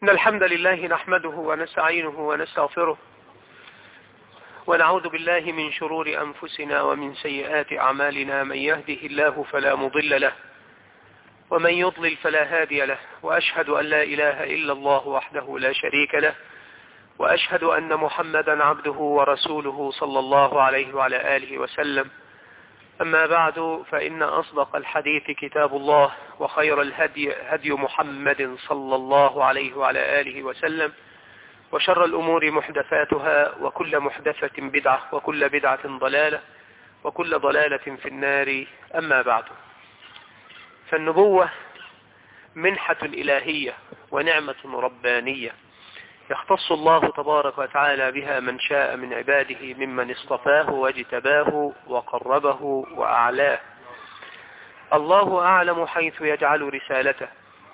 إن الحمد لله نحمده ونستعينه ونستغفره ونعوذ بالله من شرور أنفسنا ومن سيئات أعمالنا. من يهده الله فلا مضل له ومن يضلل فلا هادي له، وأشهد أن لا إله إلا الله وحده لا شريك له، وأشهد أن محمدا عبده ورسوله صلى الله عليه وعلى آله وسلم. أما بعد، فإن أصدق الحديث كتاب الله، وخير الهدي هدي محمد صلى الله عليه وعلى آله وسلم، وشر الأمور محدثاتها، وكل محدثة بدعة، وكل بدعة ضلالة، وكل ضلالة في النار. أما بعد، فالنبوة منحة إلهية ونعمة ربانية يختص الله تبارك وتعالى بها من شاء من عباده ممن اصطفاه واجتباه وقربه وأعلاه. الله أعلم حيث يجعل رسالته.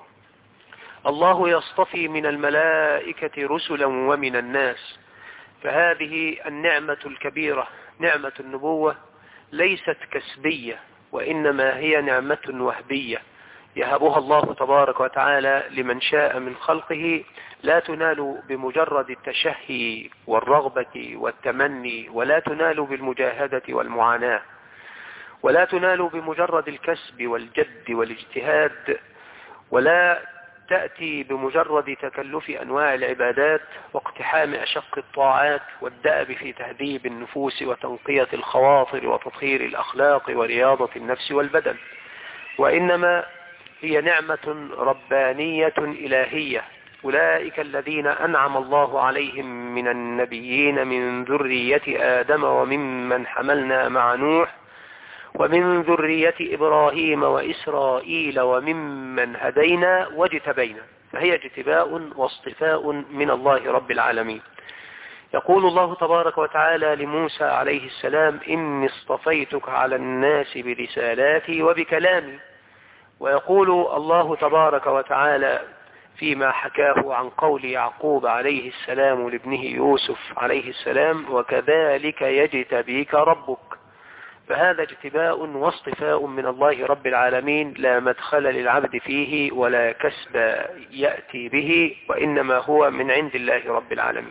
الله يصطفي من الملائكة رسلا ومن الناس. فهذه النعمة الكبيرة نعمة النبوة ليست كسبية، وإنما هي نعمة وهبية يهبها الله تبارك وتعالى لمن شاء من خلقه، لا تنال بمجرد التشهي والرغبة والتمني، ولا تنال بالمجاهدة والمعاناة، ولا تنال بمجرد الكسب والجد والاجتهاد، ولا تأتي بمجرد تكلف أنواع العبادات واقتحام أشق الطاعات والدأب في تهذيب النفوس وتنقية الخواطر وتطهير الأخلاق ورياضة النفس والبدن، وإنما هي نعمة ربانية إلهية. أولئك الذين أنعم الله عليهم من النبيين من ذرية آدم وممن حملنا مع نوح ومن ذرية إبراهيم وإسرائيل وممن هدينا واجتبينا. فهي اجتباء واصطفاء من الله رب العالمين. يقول الله تبارك وتعالى لموسى عليه السلام: إني اصطفيتك على الناس برسالاتي وبكلامي. ويقول الله تبارك وتعالى فيما حكاه عن قول يعقوب عليه السلام لابنه يوسف عليه السلام: وكذلك يجتبيك ربك. فهذا اجتباء واصطفاء من الله رب العالمين، لا مدخل للعبد فيه ولا كسب يأتي به، وإنما هو من عند الله رب العالمين.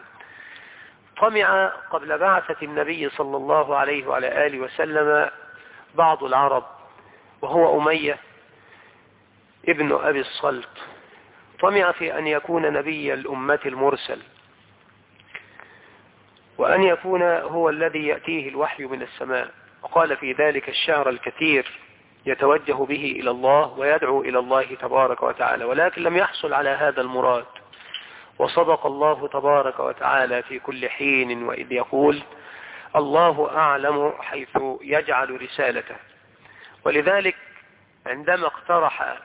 طمع قبل بعثة النبي صلى الله عليه وعلى آله وسلم بعض العرب، وهو أمية ابن أبي الصلت، طمع في أن يكون نبي الأمة المرسل، وأن يكون هو الذي يأتيه الوحي من السماء، وقال في ذلك الشعر الكثير يتوجه به إلى الله ويدعو إلى الله تبارك وتعالى، ولكن لم يحصل على هذا المراد. وصدق الله تبارك وتعالى في كل حين وإذ يقول: الله أعلم حيث يجعل رسالته. ولذلك عندما اقترح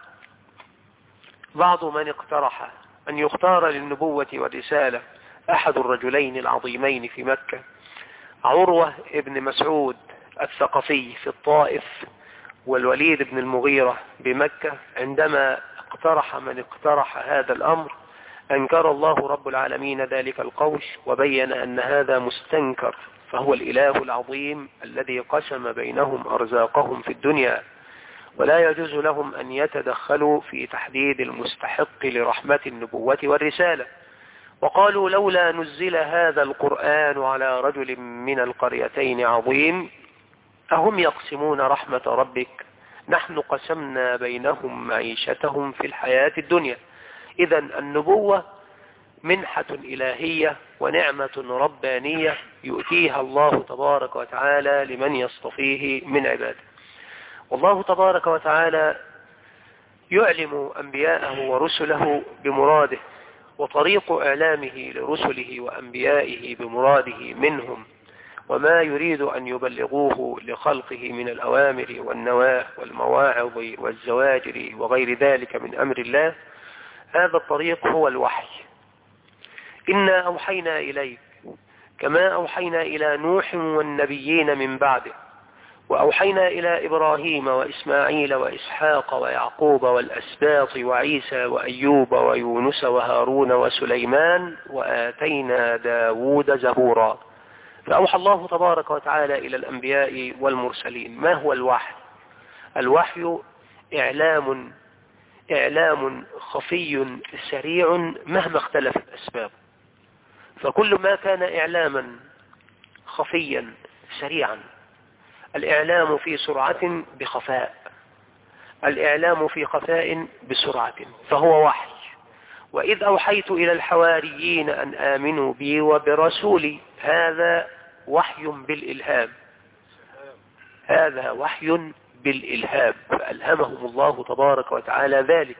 بعض من اقترح أن يختار للنبوة والرسالة أحد الرجلين العظيمين في مكة، عروة ابن مسعود الثقفي في الطائف، والوليد بن المغيرة بمكة، عندما اقترح من اقترح هذا الأمر أنكر الله رب العالمين ذلك القول، وبين أن هذا مستنكر، فهو الإله العظيم الذي قسم بينهم أرزاقهم في الدنيا، ولا يجوز لهم أن يتدخلوا في تحديد المستحق لرحمة النبوة والرسالة. وقالوا: لولا نزل هذا القرآن على رجل من القريتين عظيم أهم يقسمون رحمة ربك نحن قسمنا بينهم معيشتهم في الحياة الدنيا. إذن النبوة منحة إلهية ونعمة ربانية يؤتيها الله تبارك وتعالى لمن يصطفيه من عباده. والله تبارك وتعالى يعلم أنبياءه ورسله بمراده، وطريق إعلامه لرسله وأنبيائه بمراده منهم وما يريد أن يبلغوه لخلقه من الأوامر والنواهي والمواعظ والزواجر وغير ذلك من أمر الله. هذا الطريق هو الوحي. إنا أوحينا إليك كما أوحينا إلى نوح والنبيين من بعده، وأوحينا إلى إبراهيم وإسماعيل وإسحاق ويعقوب والأسباط وعيسى وأيوب ويونس وهارون وسليمان وآتينا داود زبورا. فأوحى الله تبارك وتعالى إلى الأنبياء والمرسلين. ما هو الوحي؟ الوحي إعلام خفي سريع مهما اختلفت أسبابه. فكل ما كان إعلاما خفيا سريعا، الإعلام في سرعة بخفاء، الإعلام في خفاء بسرعة، فهو وحي. وإذ أوحيت إلى الحواريين أن آمنوا بي وبرسولي، هذا وحي بالإلهام، هذا وحي بالإلهام، فألهمهم الله تبارك وتعالى ذلك،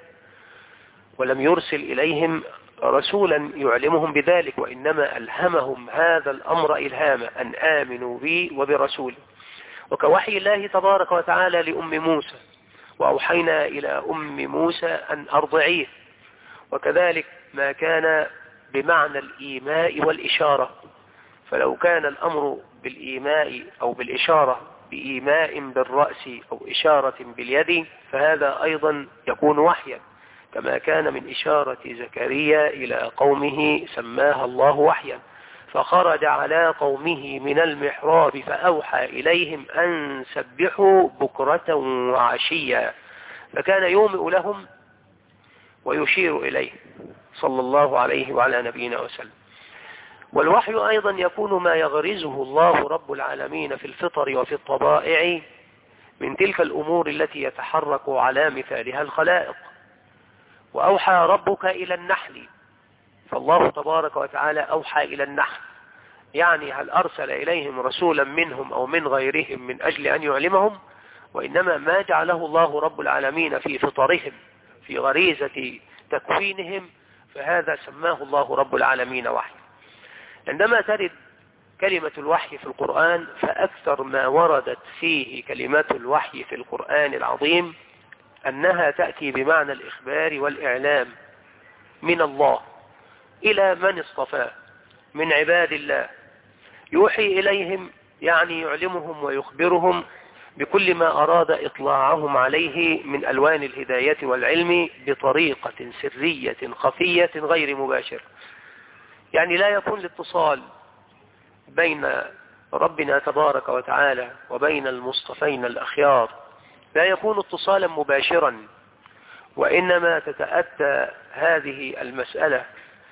ولم يرسل إليهم رسولا يعلمهم بذلك، وإنما ألهمهم هذا الأمر إلهاما أن آمنوا بي وبرسولي. وكوحي الله تبارك وتعالى لأم موسى، وأوحينا إلى أم موسى أن أرضعيه، وكذلك ما كان بمعنى الإيماء والإشارة. فلو كان الأمر بالإيماء أو بالإشارة، بإيماء بالرأس أو إشارة باليد، فهذا أيضا يكون وحيا، كما كان من إشارة زكريا إلى قومه سماها الله وحيا. فخرج على قومه من المحراب فأوحى إليهم أن سبحوا بكرة وعشيا، فكان يومئ لهم ويشير إليه صلى الله عليه وعلى نبينا وسلم. والوحي أيضا يكون ما يغرزه الله رب العالمين في الفطر وفي الطبائع من تلك الأمور التي يتحرك على مثالها الخلائق. وأوحى ربك إلى النحل، فالله تبارك وتعالى أوحى إلى النحل، يعني هل أرسل إليهم رسولا منهم أو من غيرهم من أجل أن يعلمهم؟ وإنما ما جعله الله رب العالمين في فطرهم، في غريزة تكوينهم، فهذا سماه الله رب العالمين وحي. عندما ترد كلمة الوحي في القرآن، فأكثر ما وردت فيه كلمة الوحي في القرآن العظيم أنها تأتي بمعنى الإخبار والإعلام من الله إلى من اصطفاه من عباد الله، يوحي إليهم، يعني يعلمهم ويخبرهم بكل ما أراد إطلاعهم عليه من ألوان الهداية والعلم بطريقة سرية خفية غير مباشرة. يعني لا يكون الاتصال بين ربنا تبارك وتعالى وبين المصطفين الأخيار، لا يكون اتصالا مباشرا، وإنما تتأتى هذه المسألة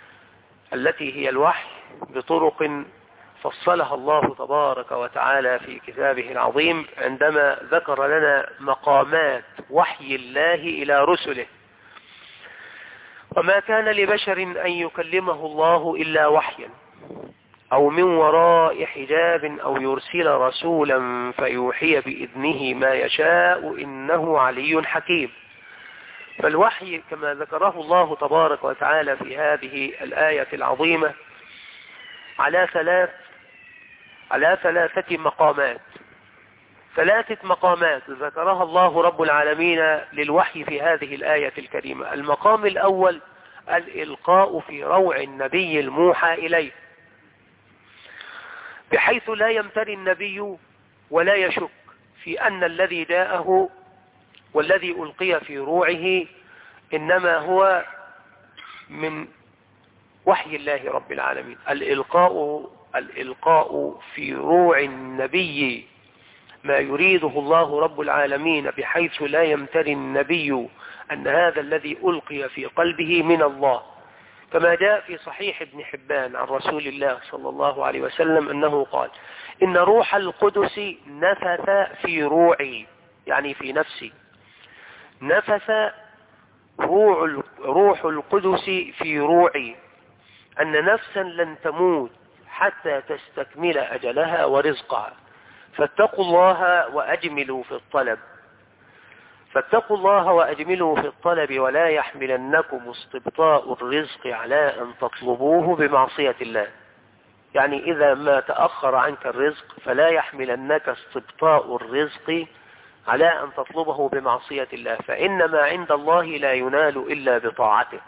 التي هي الوحي بطرق فصلها الله تبارك وتعالى في كتابه العظيم، عندما ذكر لنا مقامات وحي الله إلى رسله. وما كان لبشر أن يكلمه الله إلا وحيا أو من وراء حجاب أو يرسل رسولا فيوحي بإذنه ما يشاء إنه علي حكيم. فالوحي كما ذكره الله تبارك وتعالى في هذه الآية العظيمة على ثلاثة مقامات، ثلاثة مقامات ذكرها الله رب العالمين للوحي في هذه الآية الكريمة. المقام الأول الإلقاء في روع النبي الموحى إليه، بحيث لا يمتري النبي ولا يشك في أن الذي جاءه والذي ألقي في روعه إنما هو من وحي الله رب العالمين. الإلقاء في روع النبي ما يريده الله رب العالمين، بحيث لا يمتري النبي أن هذا الذي ألقي في قلبه من الله، كما جاء في صحيح ابن حبان عن رسول الله صلى الله عليه وسلم أنه قال: إن روح القدس نفث في روعي، يعني في نفسي، نفث روح القدس في روعي أن نفسا لن تموت حتى تستكمل أجلها ورزقها، فاتقوا الله وأجملوا في الطلب، فاتقوا الله وأجملوا في الطلب ولا يحملنكم استبطاء الرزق على أن تطلبوه بمعصية الله. يعني إذا ما تأخر عنك الرزق فلا يحملنك استبطاء الرزق على أن تطلبه بمعصية الله، فإنما عند الله لا ينال إلا بطاعته.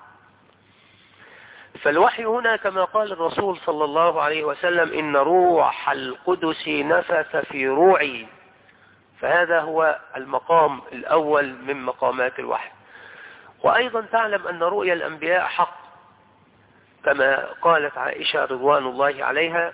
فالوحي هنا كما قال الرسول صلى الله عليه وسلم: إن روح القدس نفث في روعي، فهذا هو المقام الأول من مقامات الوحي. وأيضا تعلم أن رؤيا الأنبياء حق، كما قالت عائشة رضوان الله عليها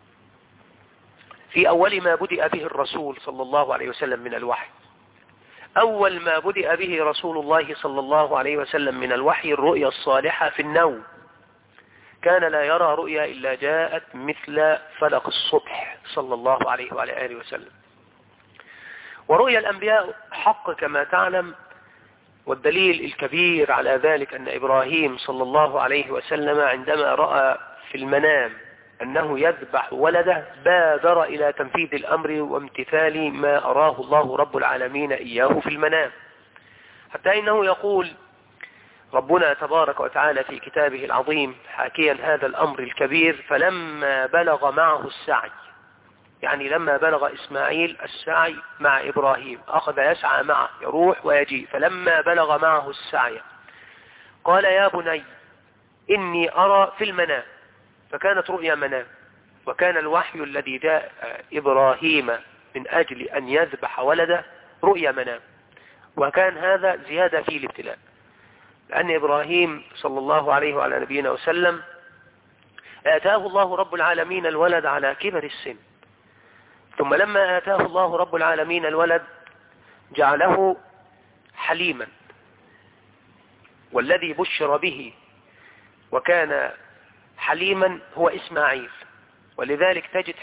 في أول ما بدأ به الرسول صلى الله عليه وسلم من الوحي، أول ما بدأ به رسول الله صلى الله عليه وسلم من الوحي الرؤيا الصالحة في النوم، كان لا يرى رؤيا إلا جاءت مثل فلق الصبح صلى الله عليه وعلى آله وسلم. ورؤيا الأنبياء حق كما تعلم، والدليل الكبير على ذلك أن إبراهيم صلى الله عليه وسلم عندما رأى في المنام أنه يذبح ولده بادر إلى تنفيذ الأمر وامتثال ما أراه الله رب العالمين إياه في المنام، حتى إنه يقول ربنا تبارك وتعالى في كتابه العظيم حاكيا هذا الأمر الكبير: فلما بلغ معه السعي، يعني لما بلغ إسماعيل السعي مع إبراهيم أخذ يسعى معه يروح ويجيء، فلما بلغ معه السعي قال يا بني إني أرى في المنام، فكانت رؤيا منام، وكان الوحي الذي جاء إبراهيم من أجل أن يذبح ولده رؤيا منام، وكان هذا زيادة في الابتلاء، لأن إبراهيم صلى الله عليه وعلى نبينا وسلم آتاه الله رب العالمين الولد على كبر السن، ثم لما آتاه الله رب العالمين الولد جعله حليما، والذي بشر به وكان حليما هو إسماعيل، ولذلك تجد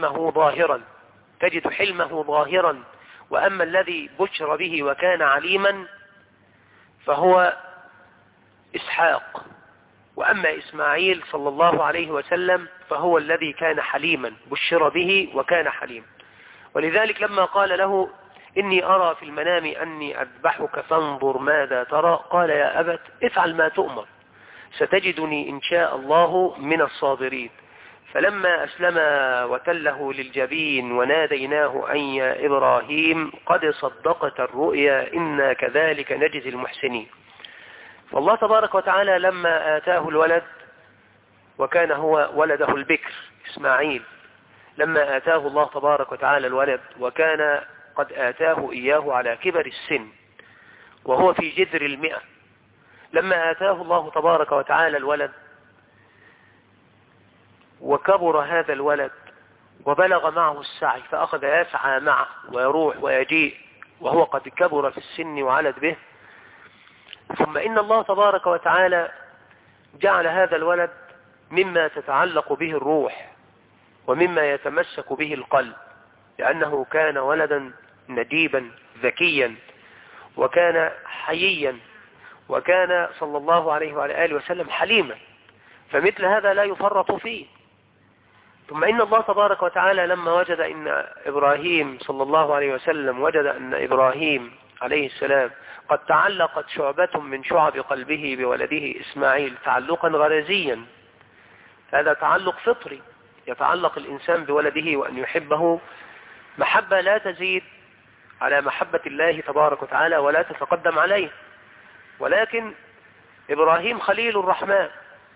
حلمه ظاهرا، وأما الذي بشر به وكان عليما فهو إسحاق، وأما إسماعيل صلى الله عليه وسلم فهو الذي كان حليما بشر به وكان حليما. ولذلك لما قال له إني أرى في المنام أني أذبحك فانظر ماذا ترى، قال يا أبت افعل ما تؤمر ستجدني إن شاء الله من الصابرين. فلما أسلم وتله للجبين وناديناه أن يا إبراهيم قد صدقت الرؤيا إنا كذلك نجزي المحسنين. فالله تبارك وتعالى لما آتاه الولد، وكان هو ولده البكر إسماعيل، لما آتاه الله تبارك وتعالى الولد وكان قد آتاه إياه على كبر السن وهو في جذر 100، لما آتاه الله تبارك وتعالى الولد وكبر هذا الولد وبلغ معه السعي فأخذ يسعى معه ويروح ويجيء وهو قد كبر في السن وعلت به، ثم إن الله تبارك وتعالى جعل هذا الولد مما تتعلق به الروح ومما يتمسك به القلب، لأنه كان ولدا نديبا ذكيا وكان حييا وكان صلى الله عليه وعلى آله وسلم حليما، فمثل هذا لا يفرط فيه. ثم إن الله تبارك وتعالى لما وجد إن إبراهيم صلى الله عليه وسلم وجد أن إبراهيم عليه السلام قد تعلقت شعبة من شعب قلبه بولده إسماعيل تعلقا غريزيا، هذا تعلق فطري يتعلق الإنسان بولده وأن يحبه محبة لا تزيد على محبة الله تبارك وتعالى ولا تتقدم عليه، ولكن إبراهيم خليل الرحمن،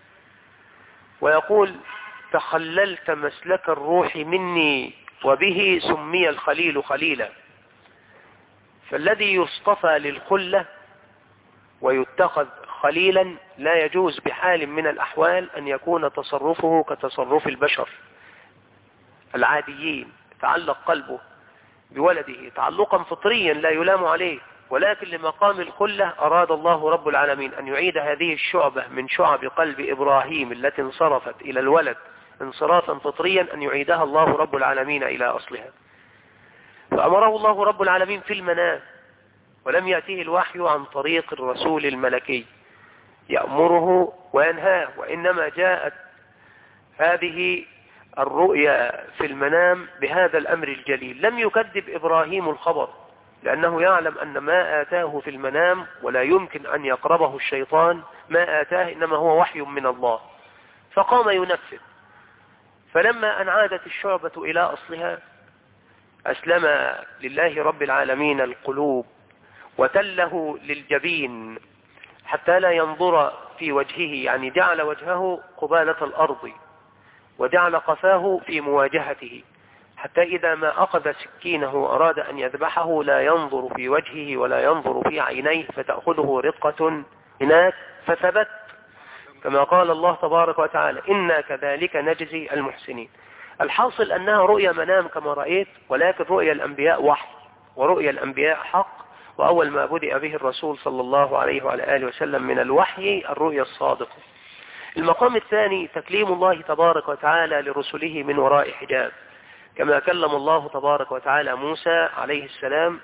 ويقول تخللت مسلك الروح مني وبه سمي الخليل خليلا. فالذي يصطفى للخلة ويتخذ خليلا لا يجوز بحال من الأحوال أن يكون تصرفه كتصرف البشر العاديين، تعلق قلبه بولده تعلقا فطريا لا يلام عليه، ولكن لمقام الخلة أراد الله رب العالمين أن يعيد هذه الشعبة من شعب قلب إبراهيم التي انصرفت إلى الولد انصرافا فطريا أن يعيدها الله رب العالمين إلى أصلها. فأمره الله رب العالمين في المنام، ولم يأتيه الوحي عن طريق الرسول الملكي يأمره وينهاه، وإنما جاءت هذه الرؤيا في المنام بهذا الأمر الجليل. لم يكذب إبراهيم الخبر، لأنه يعلم أن ما آتاه في المنام ولا يمكن أن يقربه الشيطان، ما آتاه إنما هو وحي من الله، فقام ينفذ. فلما أن عادت الشعبة إلى أصلها أسلم لله رب العالمين القلوب وتله للجبين حتى لا ينظر في وجهه، يعني جعل وجهه قبالة الأرض وجعل قفاه في مواجهته، حتى إذا ما أخذ سكينه أراد أن يذبحه لا ينظر في وجهه ولا ينظر في عينيه فتأخذه رقة هناك فثبت، كما قال الله تبارك وتعالى إنا كذلك نجزي المحسنين. الحاصل أنها رؤيا منام كما رأيت، ولكن رؤيا الأنبياء وحي ورؤيا الأنبياء حق، وأول ما بدأ به الرسول صلى الله عليه وعلى آله وسلم من الوحي الرؤيا الصادقة. المقام الثاني تكليم الله تبارك وتعالى لرسله من وراء حجاب، كما كلم الله تبارك وتعالى موسى عليه السلام: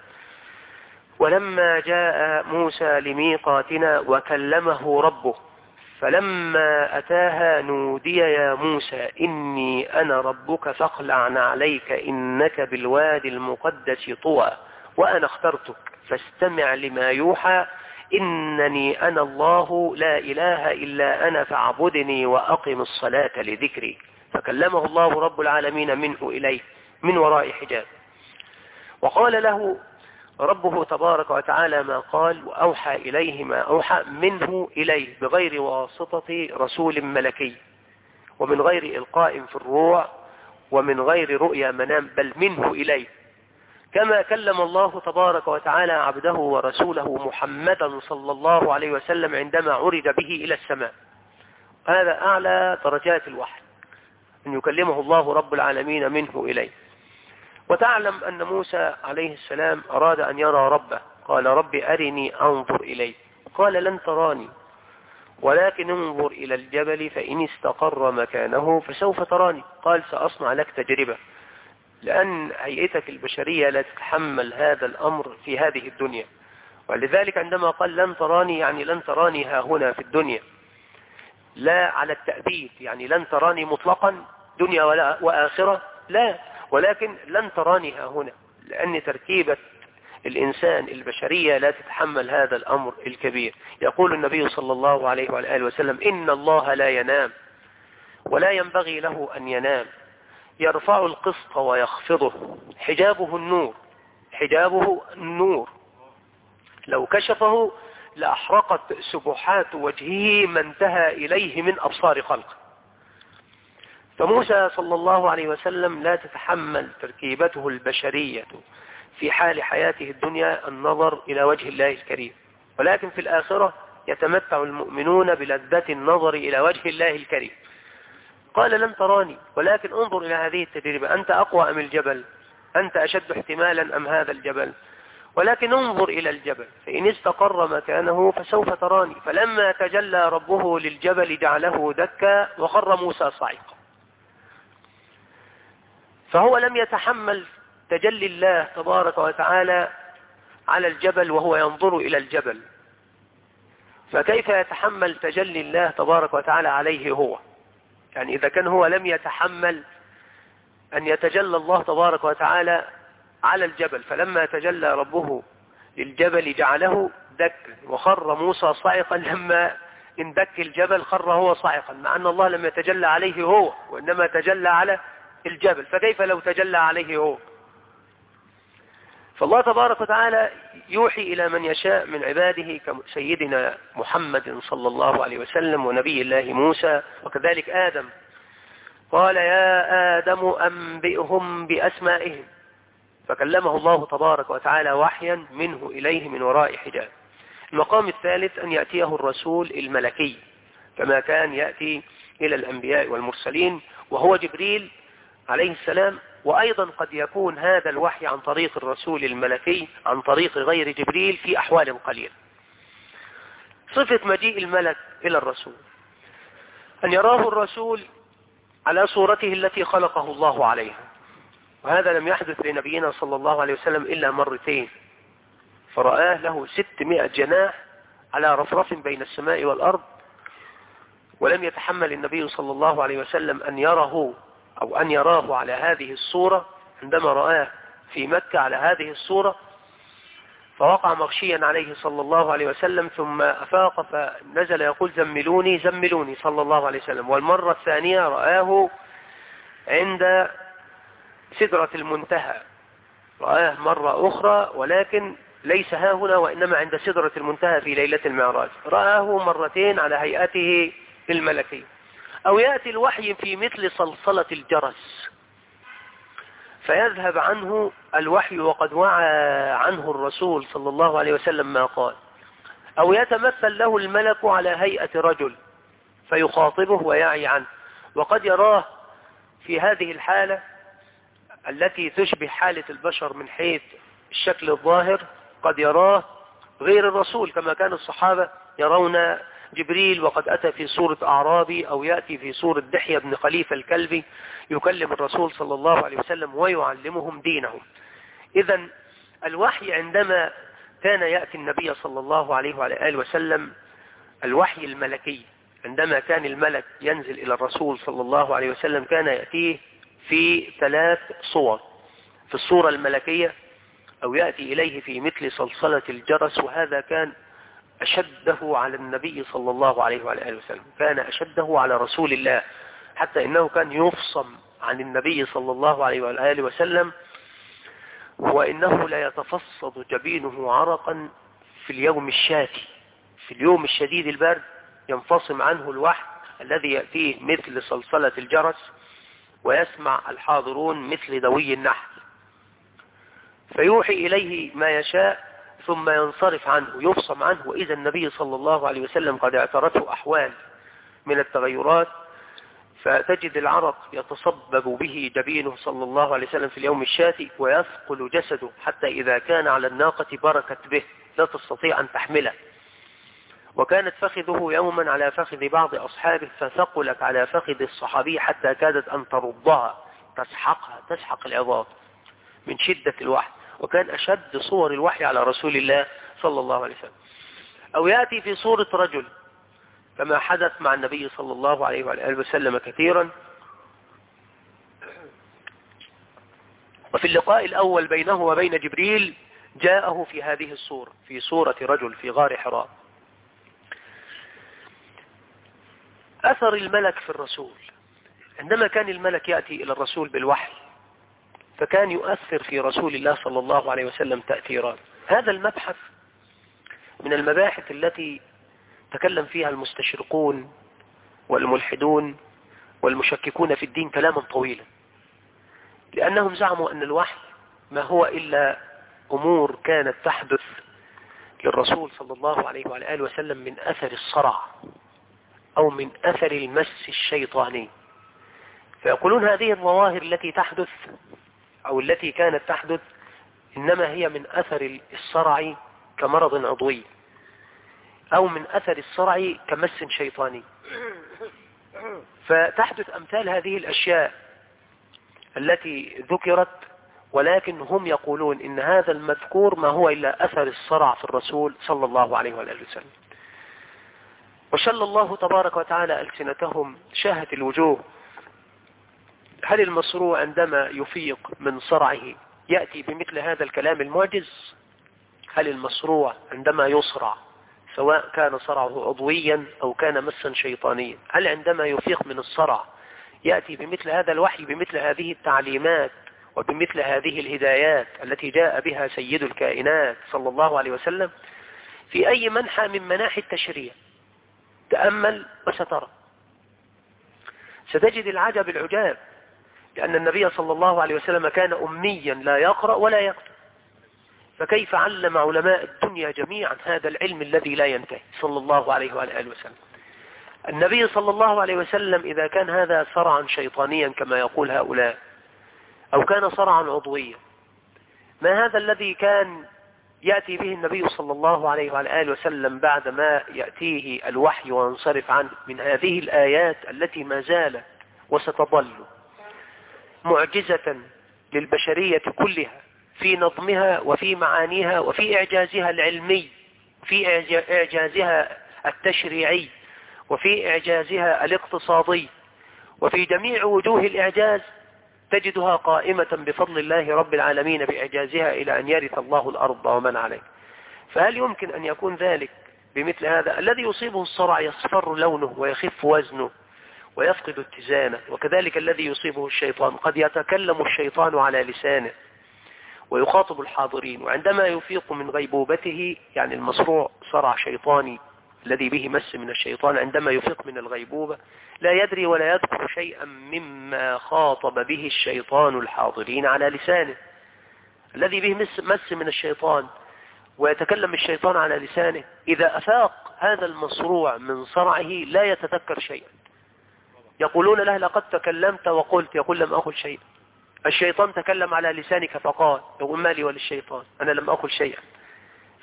ولما جاء موسى لميقاتنا وكلمه ربه فلما أتاها نودي يا موسى إني أنا ربك فاخلع عليك إنك بالوادي المقدس طوى وأنا اخترتك فاستمع لما يوحى إنني أنا الله لا إله إلا أنا فاعبدني وأقم الصلاة لذكري. فكلمه الله رب العالمين منه إليه من وراء حجاب، وقال له ربه تبارك وتعالى ما قال وأوحى إليه ما أوحى منه إليه بغير واسطة رسول ملكي ومن غير إلقاء في الروع ومن غير رؤيا منام، بل منه إليه، كما كلم الله تبارك وتعالى عبده ورسوله محمدا صلى الله عليه وسلم عندما عرج به إلى السماء. هذا أعلى درجات الوحي، أن يكلمه الله رب العالمين منه إليه. وتعلم أن موسى عليه السلام أراد أن يرى ربه، قال رب أرني أنظر إليه، قال لن تراني ولكن انظر إلى الجبل فإن استقر مكانه فسوف تراني، قال سأصنع لك تجربة، لأن هيئتك البشرية لا تتحمل هذا الأمر في هذه الدنيا. ولذلك عندما قال لن تراني يعني لن تراني ها هنا في الدنيا، لا على التأبيد، يعني لن تراني مطلقا دنيا ولا وآخرة، لا، ولكن لن تراني ها هنا، لأن تركيبة الإنسان البشرية لا تتحمل هذا الأمر الكبير. يقول النبي صلى الله عليه وآله وسلم إن الله لا ينام ولا ينبغي له أن ينام، يرفع القسط ويخفضه، حجابه النور، حجابه النور، لو كشفه لأحرقت سبحات وجهه ما انتهى إليه من أبصار خلقه. فموسى صلى الله عليه وسلم لا تتحمل تركيبته البشرية في حال حياته الدنيا النظر إلى وجه الله الكريم، ولكن في الآخرة يتمتع المؤمنون بلذة النظر إلى وجه الله الكريم. قال لن تراني ولكن انظر إلى هذه التجربة، أنت أقوى أم الجبل؟ أنت أشد احتمالا أم هذا الجبل؟ ولكن انظر إلى الجبل فإن استقر مكانه فسوف تراني. فلما تجلى ربه للجبل جعله دكا وخر موسى صعقا. فهو لم يتحمل تجلي الله تبارك وتعالى على الجبل وهو ينظر إلى الجبل، فكيف يتحمل تجلي الله تبارك وتعالى عليه هو؟ يعني إذا كان هو لم يتحمل أن يتجلى الله تبارك وتعالى على الجبل، فلما تجلى ربه للجبل جعله دكا وخر موسى صعقا، لما اندك الجبل خر هو صعقا، مع أن الله لم يتجلى عليه هو وإنما تجلى على الجبل، فكيف لو تجلى عليه هو؟ فالله تبارك وتعالى يوحي إلى من يشاء من عباده كسيدنا محمد صلى الله عليه وسلم ونبي الله موسى، وكذلك آدم، قال يا آدم أنبئهم بأسمائهم، فكلمه الله تبارك وتعالى وحيا منه إليه من وراء حجاب. المقام الثالث أن يأتيه الرسول الملكي كما كان يأتي إلى الأنبياء والمرسلين، وهو جبريل عليه السلام، وأيضا قد يكون هذا الوحي عن طريق الرسول الملكي عن طريق غير جبريل في أحوال قليلة. صفة مجيء الملك إلى الرسول أن يراه الرسول على صورته التي خلقه الله عليها، وهذا لم يحدث لنبينا صلى الله عليه وسلم إلا مرتين، فرآه له 600 جناح على رفرف بين السماء والأرض، ولم يتحمل النبي صلى الله عليه وسلم أن يراه على هذه الصورة. عندما رآه في مكة على هذه الصورة فوقع مغشيا عليه صلى الله عليه وسلم، ثم أفاق فنزل يقول زملوني زملوني صلى الله عليه وسلم. والمرة الثانية رآه عند سدرة المنتهى، رآه مرة أخرى ولكن ليس ها هنا وإنما عند سدرة المنتهى في ليلة المعراج، رآه مرتين على هيئته الملكية. أو يأتي الوحي في مثل صلصلة الجرس فيذهب عنه الوحي وقد وعى عنه الرسول صلى الله عليه وسلم ما قال. أو يتمثل له الملك على هيئة رجل فيخاطبه ويعي عنه، وقد يراه في هذه الحالة التي تشبه حالة البشر من حيث الشكل الظاهر، قد يراه غير الرسول، كما كان الصحابة يرون جبريل وقد أتى في صورة أعرابي، أو يأتي في صورة دحية بن خليفة الكلبي يكلم الرسول صلى الله عليه وسلم ويعلمهم دينهم. إذن الوحي عندما كان يأتي النبي صلى الله عليه وعلى آله وسلم، الوحي الملكي عندما كان الملك ينزل إلى الرسول صلى الله عليه وسلم كان يأتيه في 3 صور: في الصورة الملكية، أو يأتي إليه في مثل صلصلة الجرس، وهذا كان أشده على النبي صلى الله عليه وعلى آله وسلم، كان أشده على رسول الله، حتى إنه كان يفصم عن النبي صلى الله عليه وعلى آله وسلم، وإنه لا يتفصد جبينه عرقا في اليوم الشاتي، في اليوم الشديد البرد ينفصم عنه الوحي الذي يأتيه مثل صلصلة الجرس، ويسمع الحاضرون مثل دوي النحل، فيوحي إليه ما يشاء ثم ينصرف عنه يفصم عنه. وإذا النبي صلى الله عليه وسلم قد اعترته أحوال من التغيرات، فتجد العرق يتصبب به جبينه صلى الله عليه وسلم في اليوم الشاتي، ويثقل جسده حتى إذا كان على الناقة بركت به لا تستطيع أن تحمله. وكانت فخذه يوما على فخذ بعض أصحابه، فثقلت على فخذ الصحابي حتى كادت أن ترضها، تسحق العظام من شدة الوحي. وكان أشد صور الوحي على رسول الله صلى الله عليه وسلم. أو يأتي في صورة رجل كما حدث مع النبي صلى الله عليه وآله وسلم كثيرا. وفي اللقاء الأول بينه وبين جبريل جاءه في هذه الصورة، في صورة رجل في غار حراء. أثر الملك في الرسول، عندما كان الملك يأتي إلى الرسول بالوحي فكان يؤثر في رسول الله صلى الله عليه وسلم تأثيرات. هذا المبحث من المباحث التي تكلم فيها المستشرقون والملحدون والمشككون في الدين كلاما طويلا، لأنهم زعموا أن الوحي ما هو إلا أمور كانت تحدث للرسول صلى الله عليه وعلى آله وسلم من أثر الصرع أو من أثر المس الشيطاني. فيقولون هذه الظواهر التي تحدث أو التي كانت تحدث إنما هي من أثر الصرع كمرض عضوي، أو من أثر الصرع كمس شيطاني. فتحدث أمثال هذه الأشياء التي ذكرت، ولكن هم يقولون إن هذا المذكور ما هو إلا أثر الصرع في الرسول صلى الله عليه وآله وسلم. وشل الله تبارك وتعالى ألسنتهم شاهت الوجوه. هل المصروع عندما يفيق من صرعه يأتي بمثل هذا الكلام المعجز؟ هل المصروع عندما يصرع سواء كان صرعه عضويا أو كان مسا شيطانيا، هل عندما يفيق من الصرع يأتي بمثل هذا الوحي، بمثل هذه التعليمات وبمثل هذه الهدايات التي جاء بها سيد الكائنات صلى الله عليه وسلم؟ في أي منحى من مناحي التشريع تأمل وسترى، ستجد العجب العجاب، لأن النبي صلى الله عليه وسلم كان أميا لا يقرأ ولا يكتب، فكيف علم علماء الدنيا جميعا هذا العلم الذي لا ينتهي صلى الله عليه وآله وسلم؟ النبي صلى الله عليه وسلم إذا كان هذا صرعا شيطانيا كما يقول هؤلاء، أو كان صرعا عضويا، ما هذا الذي كان يأتي به النبي صلى الله عليه وآله وسلم بعد ما يأتيه الوحي وينصرف عنه من هذه الآيات التي ما زالت وستظل معجزة للبشرية كلها في نظمها وفي معانيها وفي إعجازها العلمي، في إعجازها التشريعي، وفي إعجازها الاقتصادي، وفي جميع وجوه الإعجاز تجدها قائمة بفضل الله رب العالمين بإعجازها إلى أن يرث الله الأرض ومن عليه. فهل يمكن أن يكون ذلك بمثل هذا؟ الذي يصيبه الصرع يصفر لونه ويخف وزنه ويفقد اتزانه، وكذلك الذي يصيبه الشيطان قد يتكلم الشيطان على لسانه ويخاطب الحاضرين، وعندما يفيق من غيبوبته، يعني المصروع صرع شيطاني الذي به مس من الشيطان، عندما يفيق من الغيبوبة لا يدري ولا يذكر شيئا مما خاطب به الشيطان الحاضرين على لسانه. الذي به مس من الشيطان ويتكلم الشيطان على لسانه، إذا أفاق هذا المصروع من صرعه لا يتذكر شيئا. يقولون له لقد تكلمت وقلت، يقول لم أقل شيئا. الشيطان تكلم على لسانك فقال، يقول مالي وللشيطان، أنا لم أقل شيئا.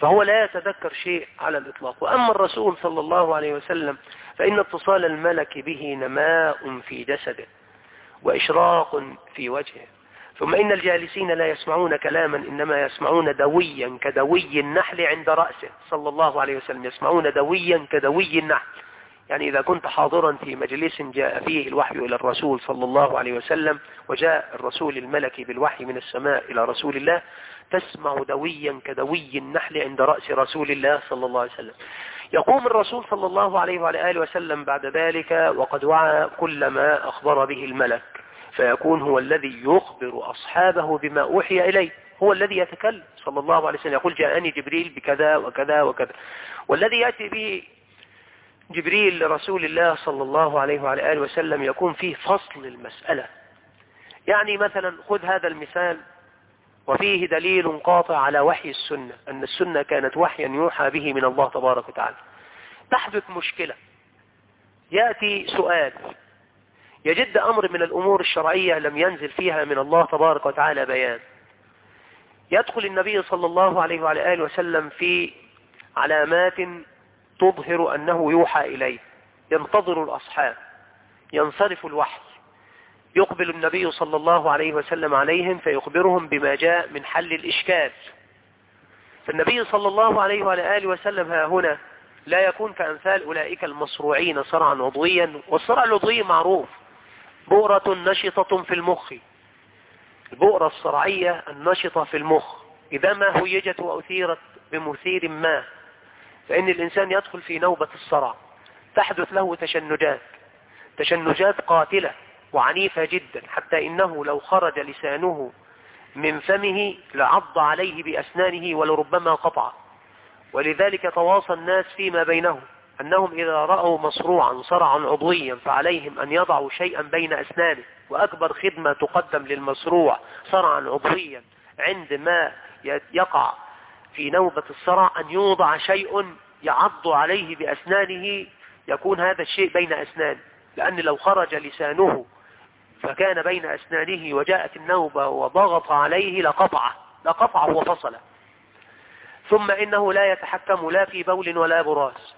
فهو لا يتذكر شيء على الإطلاق. وأما الرسول صلى الله عليه وسلم فإن اتصال الملك به نماء في جسده وإشراق في وجهه. ثم إن الجالسين لا يسمعون كلاما إنما يسمعون دويا كدوي النحل عند رأسه صلى الله عليه وسلم، يسمعون دويا كدوي النحل. يعني إذا كنت حاضرا في مجلس جاء فيه الوحي إلى الرسول صلى الله عليه وسلم وجاء الرسول الملكي بالوحي من السماء إلى رسول الله، تسمع دويا كدوي النحل عند رأس رسول الله صلى الله عليه وسلم. يقوم الرسول صلى الله عليه وعلى آله وسلم بعد ذلك وقد وعى كل ما أخبر به الملك، فيكون هو الذي يخبر أصحابه بما أوحي إليه، هو الذي يتكلم صلى الله عليه وسلم، يقول جاءني جبريل بكذا وكذا وكذا. والذي يأتي به جبريل لرسول الله صلى الله عليه وعلى آله وسلم يكون فيه فصل المسألة. يعني مثلا خذ هذا المثال وفيه دليل قاطع على وحي السنة، أن السنة كانت وحيا يوحى به من الله تبارك وتعالى. تحدث مشكلة، يأتي سؤال، يجد أمر من الأمور الشرعية لم ينزل فيها من الله تبارك وتعالى بيان، يدخل النبي صلى الله عليه وعلى آله وسلم في علامات تظهر أنه يوحى إليه، ينتظر الأصحاب، ينصرف الوحي، يقبل النبي صلى الله عليه وسلم عليهم فيخبرهم بما جاء من حل الإشكال. فالنبي صلى الله عليه وعلى آله وسلم ها هنا لا يكون كأمثال أولئك المصروعين صرعا عضويا، والصرع العضوي معروف، بؤرة نشطة في المخ، البؤرة الصرعية النشطة في المخ إذا ما هيجت وأثيرت بمثير ما، فإن الإنسان يدخل في نوبة الصرع، تحدث له تشنجات قاتلة وعنيفة جدا، حتى إنه لو خرج لسانه من فمه لعض عليه بأسنانه ولربما قطع. ولذلك تواصى الناس فيما بينهم أنهم إذا رأوا مصروعا صرعا عضويا فعليهم أن يضعوا شيئا بين أسنانه، وأكبر خدمة تقدم للمصروع صرعا عضويا عندما يقع في نوبة الصرع أن يوضع شيء يعض عليه بأسنانه، يكون هذا الشيء بين أسنانه، لأن لو خرج لسانه فكان بين أسنانه وجاءت النوبة وضغط عليه لقطعه وفصله. ثم إنه لا يتحكم لا في بول ولا براز،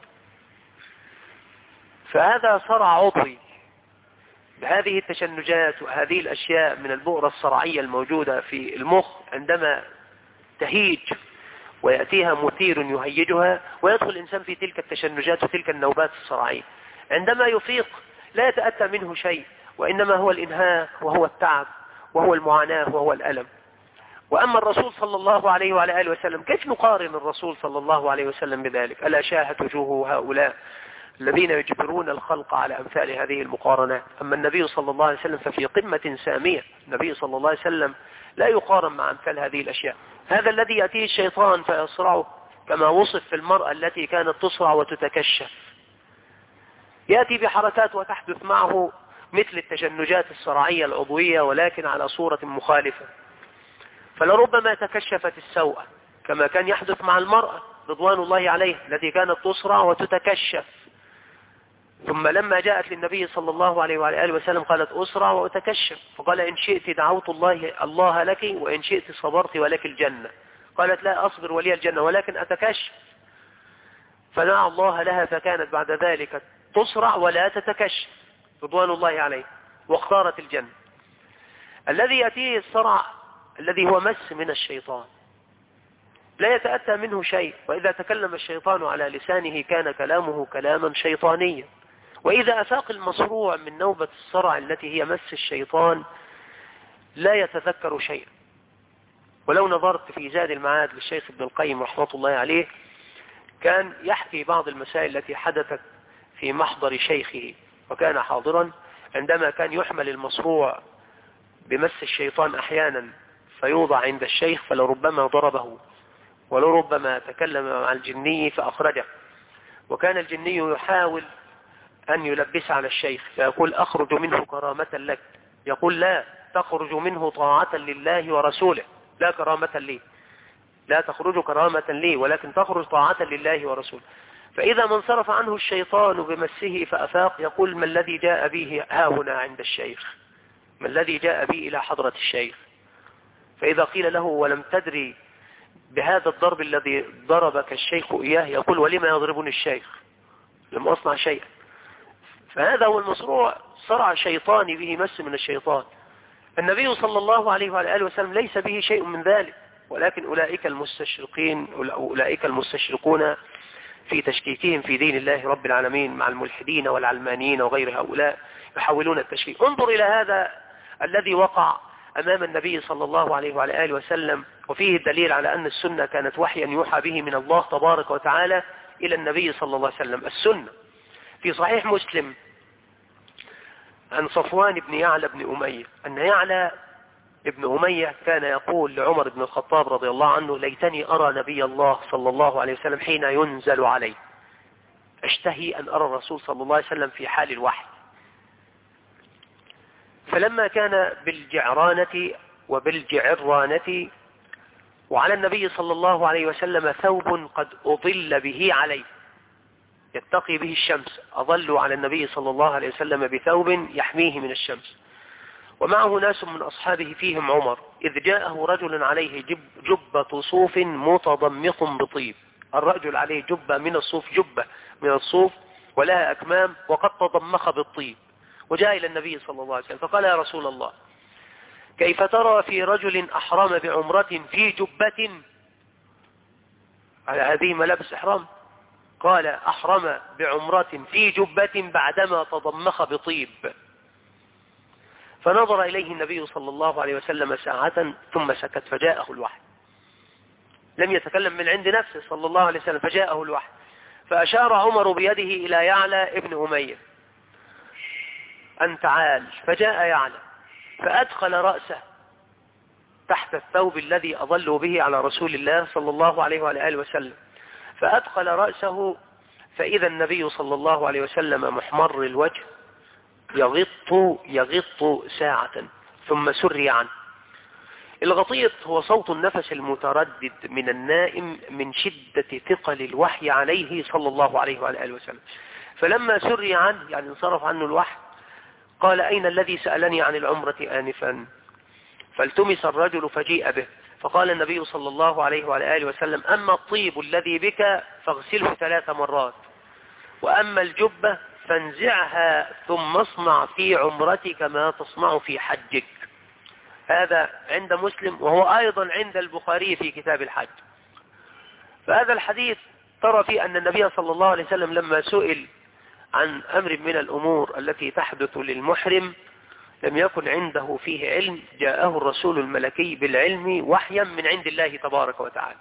فهذا صرع عضوي بهذه التشنجات وهذه الأشياء من البؤرة الصرعية الموجودة في المخ، عندما تهيج ويأتيها مثير يهيجها ويدخل الإنسان في تلك التشنجات وتلك النوبات الصرعية، عندما يفيق لا يتأتى منه شيء، وإنما هو الإنهاك وهو التعب وهو المعاناة وهو الألم. وأما الرسول صلى الله عليه وعلى آله وسلم كيف نقارن الرسول صلى الله عليه وسلم بذلك؟ ألا شاهت وجوه هؤلاء الذين يجبرون الخلق على أمثال هذه المقارنات. أما النبي صلى الله عليه وسلم ففي قمة سامية، النبي صلى الله عليه وسلم لا يقارن مع أمثال هذه الأشياء. هذا الذي يأتيه الشيطان فيصرعه كما وصف في المرأة التي كانت تصرع وتتكشف، يأتي بحركات وتحدث معه مثل التشنجات الصرعية العضوية ولكن على صورة مخالفة، فلربما تكشفت السوءة كما كان يحدث مع المرأة رضوان الله عليه التي كانت تصرع وتتكشف. ثم لما جاءت للنبي صلى الله عليه وعلى آله وسلم قالت أسرع وأتكشف، فقال إن شئت دعوت الله لك وإن شئت صبرت ولك الجنة. قالت لا أصبر ولي الجنة ولكن أتكشف، فدعا الله لها فكانت بعد ذلك تصرع ولا تتكشف رضوان الله عليه واختارت الجنة. الذي يأتيه الصرع الذي هو مس من الشيطان لا يتأتى منه شيء، وإذا تكلم الشيطان على لسانه كان كلامه كلاما شيطانيا. وإذا أفاق المصروع من نوبة الصرع التي هي مس الشيطان لا يتذكر شيئا. ولو نظرت في زاد المعاد للشيخ ابن القيم رحمة الله عليه كان يحكي بعض المسائل التي حدثت في محضر شيخه، وكان حاضرا عندما كان يحمل المصروع بمس الشيطان أحيانا فيوضع عند الشيخ فلربما ضربه ولربما تكلم مع الجني فأخرجه، وكان الجني يحاول أن يلبس على الشيخ فيقول أخرج منه كرامة لك، يقول لا تخرج منه طاعة لله ورسوله، لا كرامة لي، لا تخرج كرامة لي ولكن تخرج طاعة لله ورسوله. فإذا ما انصرف عنه الشيطان بمسه فأفاق يقول ما الذي جاء به ها هنا عند الشيخ، ما الذي جاء به إلى حضرة الشيخ. فإذا قيل له ولم تدري بهذا الضرب الذي ضربك الشيخ إياه، يقول ولما يضربني الشيخ؟ لم أصنع شيئا. فهذا هو المصروع، صرع شيطاني به مس من الشيطان. النبي صلى الله عليه وآله وسلم ليس به شيء من ذلك، ولكن أولئك المستشرقون في تشكيكهم في دين الله رب العالمين مع الملحدين والعلمانيين وغير هؤلاء يحاولون التشكيك. انظر إلى هذا الذي وقع أمام النبي صلى الله عليه وآله وسلم، وفيه الدليل على أن السنة كانت وحيا يوحى به من الله تبارك وتعالى إلى النبي صلى الله عليه وسلم. السنة في صحيح مسلم عن صفوان بن يعلى بن أمية أن يعلى ابن أمية كان يقول لعمر بن الخطاب رضي الله عنه: ليتني أرى نبي الله صلى الله عليه وسلم حين ينزل عليه، أشتهي أن أرى الرسول صلى الله عليه وسلم في حال الوحي. فلما كان بالجعرانة وبالجعرانة وعلى النبي صلى الله عليه وسلم ثوب قد أضل به عليه يتقي به الشمس، أضلوا على النبي صلى الله عليه وسلم بثوب يحميه من الشمس، ومعه ناس من أصحابه فيهم عمر، إذ جاءه رجل عليه جبة صوف متضمخ بطيب. الرجل عليه جبة من الصوف ولها أكمام وقد تضمخ بالطيب، وجاء إلى النبي صلى الله عليه وسلم فقال: يا رسول الله، كيف ترى في رجل أحرم بعمرة في جبة؟ على هذه ملابس إحرام. قال: أحرم بعمرة في جبة بعدما تضمخ بطيب. فنظر إليه النبي صلى الله عليه وسلم ساعة ثم سكت، فجاءه الوحي. لم يتكلم من عند نفسه صلى الله عليه وسلم، فجاءه الوحي. فأشار عمر بيده إلى يعلى ابن أمية أن تعال، فجاء يعلى فأدخل رأسه تحت الثوب الذي أظلوا به على رسول الله صلى الله عليه وآله وسلم، فأدخل رأسه فإذا النبي صلى الله عليه وسلم محمر الوجه يغط ساعة ثم سري عنه. الغطيط هو صوت النفس المتردد من النائم من شدة ثقل الوحي عليه صلى الله عليه وآله وسلم. فلما سري عنه يعني انصرف عنه الوحي، قال: أين الذي سألني عن العمرة آنفا؟ فالتمس الرجل فجيء به، فقال النبي صلى الله عليه وآله وسلم: أما الطيب الذي بك فاغسله 3 مرات، وأما الجبة فانزعها ثم اصنع في عمرتك ما تصنع في حجك. هذا عند مسلم، وهو أيضا عند البخاري في كتاب الحج. فهذا الحديث ترى فيه أن النبي صلى الله عليه وسلم لما سئل عن أمر من الأمور التي تحدث للمحرم لم يكن عنده فيه علم، جاءه الرسول الملكي بالعلم وحيا من عند الله تبارك وتعالى.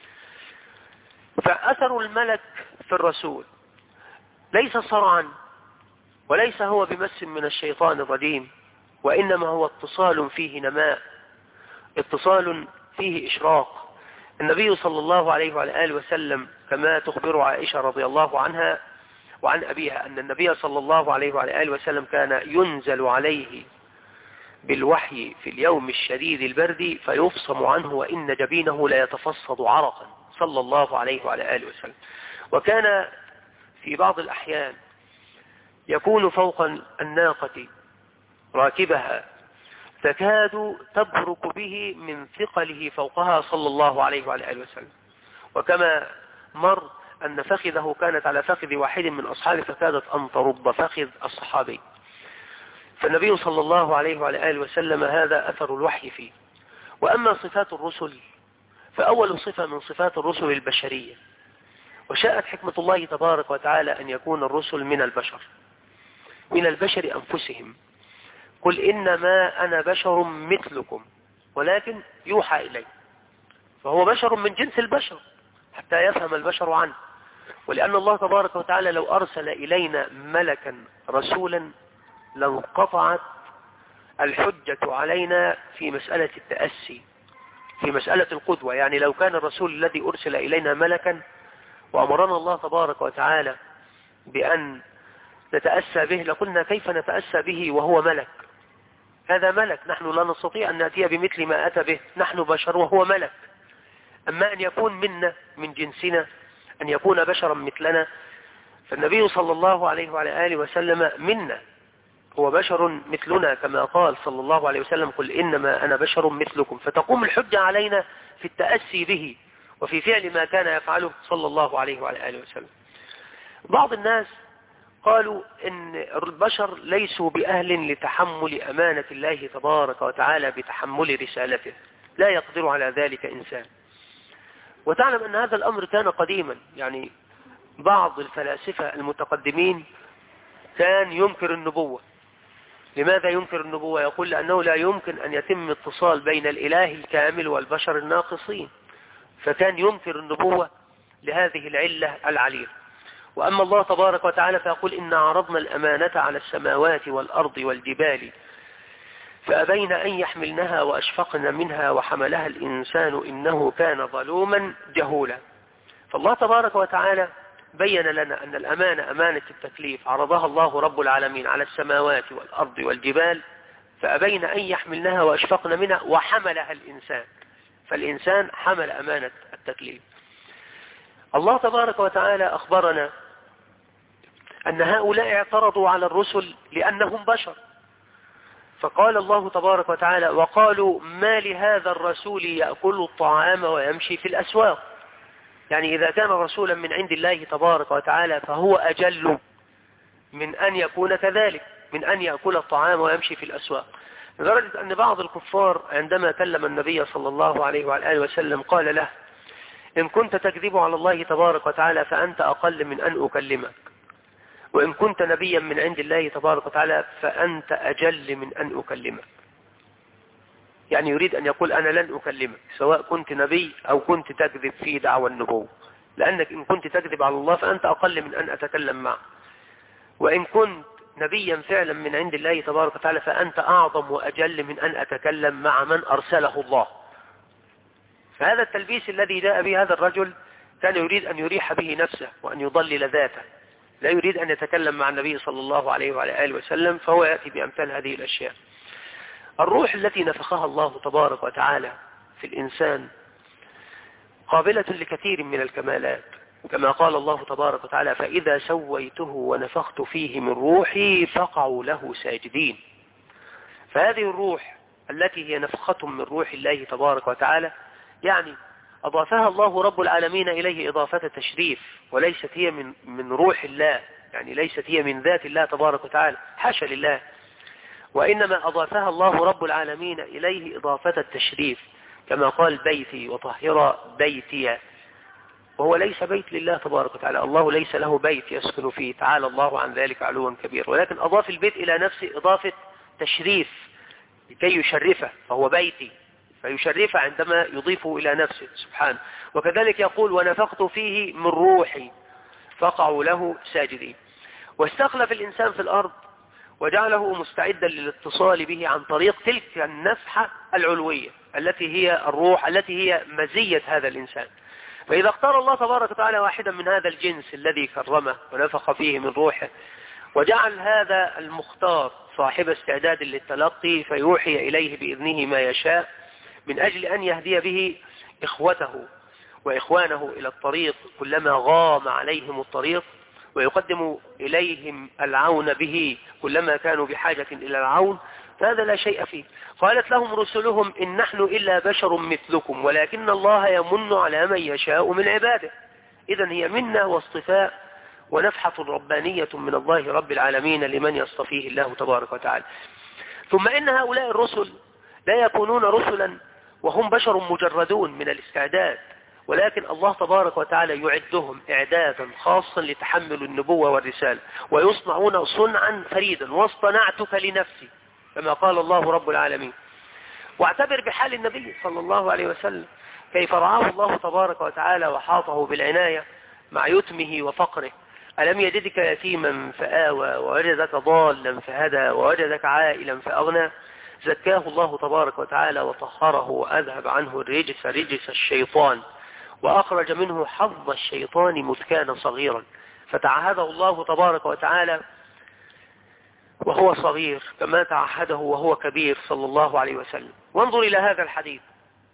فأثر الملك في الرسول ليس صرعا وليس هو بمس من الشيطان الرجيم، وإنما هو اتصال فيه نماء، اتصال فيه إشراق. النبي صلى الله عليه وآله وسلم كما تخبر عائشة رضي الله عنها وعن أبيها أن النبي صلى الله عليه وآله وسلم كان ينزل عليه بالوحي في اليوم الشديد البرد فيفصم عنه وإن جبينه لا يتفصد عرقا صلى الله عليه وآله وسلم. وكان في بعض الأحيان يكون فوق الناقة راكبها تكاد تبرك به من ثقله فوقها صلى الله عليه وآله وسلم. وكما مر أن فخذه كانت على فخذ واحد من أصحابه فكادت أن ترد فخذ الصحابي. فالنبي صلى الله عليه وآله وسلم هذا أثر الوحي فيه. وأما صفات الرسل فأول صفة من صفات الرسل البشرية، وشاءت حكمة الله تبارك وتعالى أن يكون الرسل من البشر أنفسهم. قل إنما أنا بشر مثلكم ولكن يوحى إلي، فهو بشر من جنس البشر حتى يفهم البشر عنه. ولأن الله تبارك وتعالى لو أرسل إلينا ملكا رسولا لانقطعت الحجة علينا في مسألة التأسي، في مسألة القدوة. يعني لو كان الرسول الذي أرسل إلينا ملكا وأمرنا الله تبارك وتعالى بأن نتأسى به لقلنا كيف نتأسى به وهو ملك؟ هذا ملك، نحن لا نستطيع أن نأتي بمثل ما أتى به، نحن بشر وهو ملك. أما أن يكون منا من جنسنا، أن يكون بشرا مثلنا، فالنبي صلى الله عليه وعلى آله وسلم منا، هو بشر مثلنا كما قال صلى الله عليه وسلم: قل إنما أنا بشر مثلكم. فتقوم الحجة علينا في التأسي به وفي فعل ما كان يفعله صلى الله عليه وعلى آله وسلم. بعض الناس قالوا إن البشر ليسوا بأهل لتحمل أمانة الله تبارك وتعالى بتحمل رسالته، لا يقدر على ذلك إنسان. وتعلم أن هذا الأمر كان قديما، يعني بعض الفلاسفة المتقدمين كان ينكر النبوة. لماذا ينكر النبوة؟ يقول لأنه لا يمكن أن يتم اتصال بين الإله الكامل والبشر الناقصين، فكان ينكر النبوة لهذه العلة العليلة. وأما الله تبارك وتعالى فيقول إن عرضنا الأمانة على السماوات والأرض والجبال فأبين أن يحملنها وأشفقن منها وحملها الإنسان إنه كان ظلوما جهولا. فالله تبارك وتعالى بين لنا أن الأمانة أمانة التكليف عرضها الله رب العالمين على السماوات والأرض والجبال فأبين أن يحملنها وأشفقن منها وحملها الإنسان، فالإنسان حمل أمانة التكليف. الله تبارك وتعالى أخبرنا أن هؤلاء اعترضوا على الرسل لأنهم بشر، فقال الله تبارك وتعالى وقالوا ما لهذا الرسول يأكل الطعام ويمشي في الأسواق. يعني إذا كان رسولا من عند الله تبارك وتعالى فهو أجل من أن يكون كذلك، من أن يأكل الطعام ويمشي في الأسواق، لدرجة أن بعض الكفار عندما كلم النبي صلى الله عليه وعلى آله وسلم قال له إن كنت تكذب على الله تبارك وتعالى فأنت أقل من أن أكلمك، وإن كنت نبيا من عند الله تبارك وتعالى فأنت أجل من أن أكلمك. يعني يريد أن يقول أنا لن أكلمك سواء كنت نبي أو كنت تكذب في دعوى النبوة، لأنك إن كنت تكذب على الله فأنت أقل من أن أتكلم معك، وإن كنت نبيا فعلا من عند الله تبارك وتعالى فأنت أعظم وأجل من أن أتكلم مع من أرسله الله. فهذا التلبيس الذي جاء به هذا الرجل كان يريد أن يريح به نفسه وأن يضلل ذاته، لا يريد أن يتكلم مع النبي صلى الله عليه وعلى آله وسلم، فهو يأتي بأمثال هذه الأشياء. الروح التي نفخها الله تبارك وتعالى في الإنسان قابلة لكثير من الكمالات، كما قال الله تبارك وتعالى فإذا سويته ونفخت فيه من روحي فقعوا له ساجدين. فهذه الروح التي هي نفخة من روح الله تبارك وتعالى يعني أضافها الله رب العالمين إليه إضافة تشريف، وليست هي من روح الله، يعني ليست هي من ذات الله تبارك وتعالى، حاشا لله، وإنما أضافها الله رب العالمين إليه إضافة التشريف، كما قال بيتي وطهر بيتي، وهو ليس بيت لله تبارك وتعالى، الله ليس له بيت يسكن فيه، تعالى الله عن ذلك علوا كبير، ولكن أضاف البيت إلى نفسه إضافة تشريف لكي يشرفه، فهو بيتي فيشرفه عندما يضيفه إلى نفسه سبحانه. وكذلك يقول ونفخت فيه من روحي فقعوا له ساجدين. واستخلف الإنسان في الأرض وجعله مستعدا للاتصال به عن طريق تلك النفحة العلوية التي هي الروح، التي هي مزية هذا الإنسان. فإذا اختار الله تبارك وتعالى واحدا من هذا الجنس الذي كرمه ونفخ فيه من روحه وجعل هذا المختار صاحب استعداد للتلقي فيوحي إليه بإذنه ما يشاء من أجل أن يهدي به إخوته وإخوانه إلى الطريق كلما غام عليهم الطريق، ويقدم إليهم العون به كلما كانوا بحاجة إلى العون، فهذا لا شيء فيه. قالت لهم رسلهم إن نحن إلا بشر مثلكم ولكن الله يمن على من يشاء من عباده. إذن هي منة واصطفاء ونفحة ربانية من الله رب العالمين لمن يصطفيه الله تبارك وتعالى. ثم إن هؤلاء الرسل لا يكونون رسلا وهم بشر مجردون من الاستعداد، ولكن الله تبارك وتعالى يعدهم إعدادا خاصا لتحمل النبوة والرسالة، ويصنعون صنعا فريدا واصطنعتك لنفسي كما قال الله رب العالمين. واعتبر بحال النبي صلى الله عليه وسلم كيف رعاه الله تبارك وتعالى وحاطه بالعناية مع يتمه وفقره. ألم يجدك يتيما فآوى ووجدك ضالا فهدى ووجدك عائلا فأغنى. زكاه الله تبارك وتعالى وطهره وأذهب عنه الرجس رجس الشيطان وأخرج منه حظ الشيطان مذ كان صغيرا، فتعهده الله تبارك وتعالى وهو صغير كما تعهده وهو كبير صلى الله عليه وسلم. وانظر إلى هذا الحديث،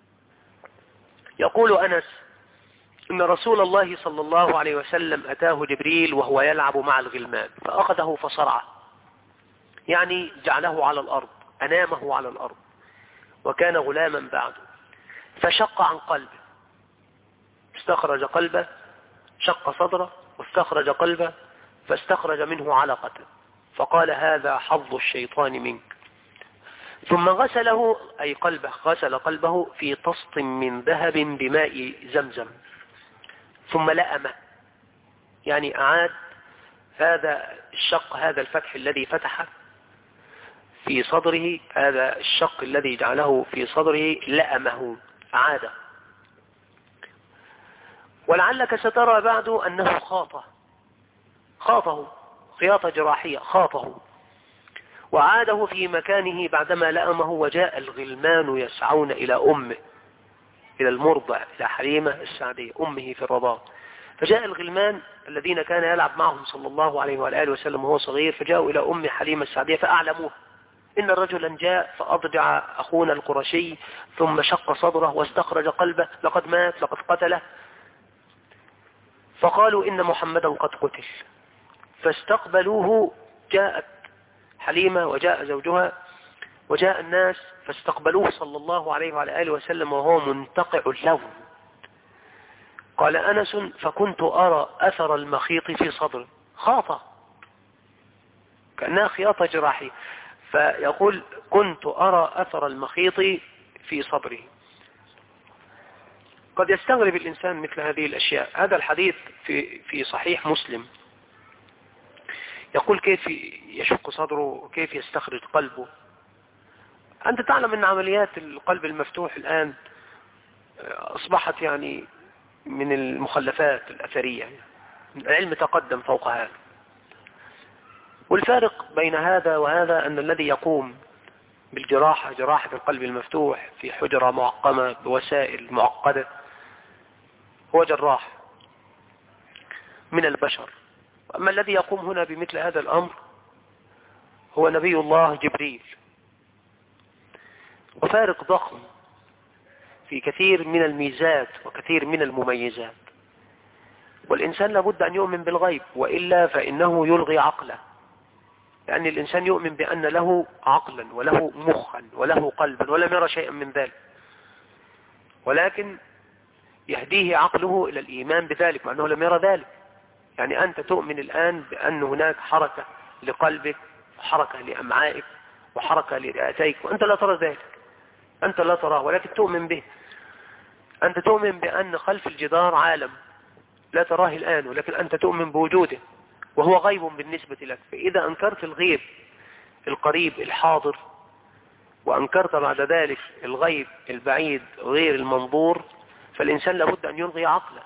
يقول أنس إن رسول الله صلى الله عليه وسلم أتاه جبريل وهو يلعب مع الغلمان فأخذه فصرعه، يعني جعله على الأرض، أنامه على الأرض، وكان غلاما بعده، فشق عن قلبه استخرج قلبه، شق صدره واستخرج قلبه، فاستخرج منه علقة، فقال هذا حظ الشيطان منك. ثم غسله أي قلبه، غسل قلبه في طست من ذهب بماء زمزم، ثم لأمه، يعني أعاد هذا الشق، هذا الفتح الذي فتحه في صدره، هذا الشق الذي جعله في صدره لأمه، أعاده. ولعلك سترى بعد أنه خاطه خياطة جراحية، خاطه وعاده في مكانه بعدما لأمه. وجاء الغلمان يسعون إلى أمه، إلى المرضع، إلى حليمة السعدية أمه في الرضاعة. فجاء الغلمان الذين كان يلعب معهم صلى الله عليه وآله وسلم وهو صغير، فجاءوا إلى أم حليمة السعدية فأعلموه إن رجلا جاء فأضجع أخونا القرشي، ثم شق صدره واستخرج قلبه، لقد مات، لقد قتله. فقالوا إن محمدا قد قتل، فاستقبلوه. جاءت حليمة وجاء زوجها وجاء الناس فاستقبلوه صلى الله عليه وعلى آله وسلم وهو منتقع اللون. قال أنس فكنت أرى أثر المخيط في صدره، خاطة كأنها خياطة جراحية، فيقول كنت أرى أثر المخيط في صدره. قد يستغرب الإنسان مثل هذه الأشياء. هذا الحديث في صحيح مسلم، يقول كيف يشق صدره، كيف يستخرج قلبه. أنت تعلم أن عمليات القلب المفتوح الآن أصبحت يعني من المخلفات الأثرية، العلم تقدم فوق هذا. والفارق بين هذا وهذا أن الذي يقوم بالجراحة، جراحة القلب المفتوح في حجرة معقمة بوسائل معقدة، هو جراح من البشر. أما الذي يقوم هنا بمثل هذا الأمر هو نبي الله جبريل. وفارق ضخم في كثير من الميزات وكثير من المميزات. والإنسان لابد أن يؤمن بالغيب، وإلا فإنه يلغي عقله، لأن الإنسان يؤمن بأن له عقلا وله مخا وله قلبا ولم يرى شيئا من ذلك، ولكن يهديه عقله إلى الإيمان بذلك مع أنه لم يرى ذلك. يعني أنت تؤمن الآن بأن هناك حركة لقلبك وحركة لأمعائك وحركة لرئتيك، وأنت لا ترى ذلك، أنت لا تراه ولكن تؤمن به. أنت تؤمن بأن خلف الجدار عالم لا تراه الآن، ولكن أنت تؤمن بوجوده وهو غيب بالنسبة لك. فإذا أنكرت الغيب القريب الحاضر وأنكرت بعد ذلك الغيب البعيد غير المنظور، فالإنسان لابد أن يلغي عقله.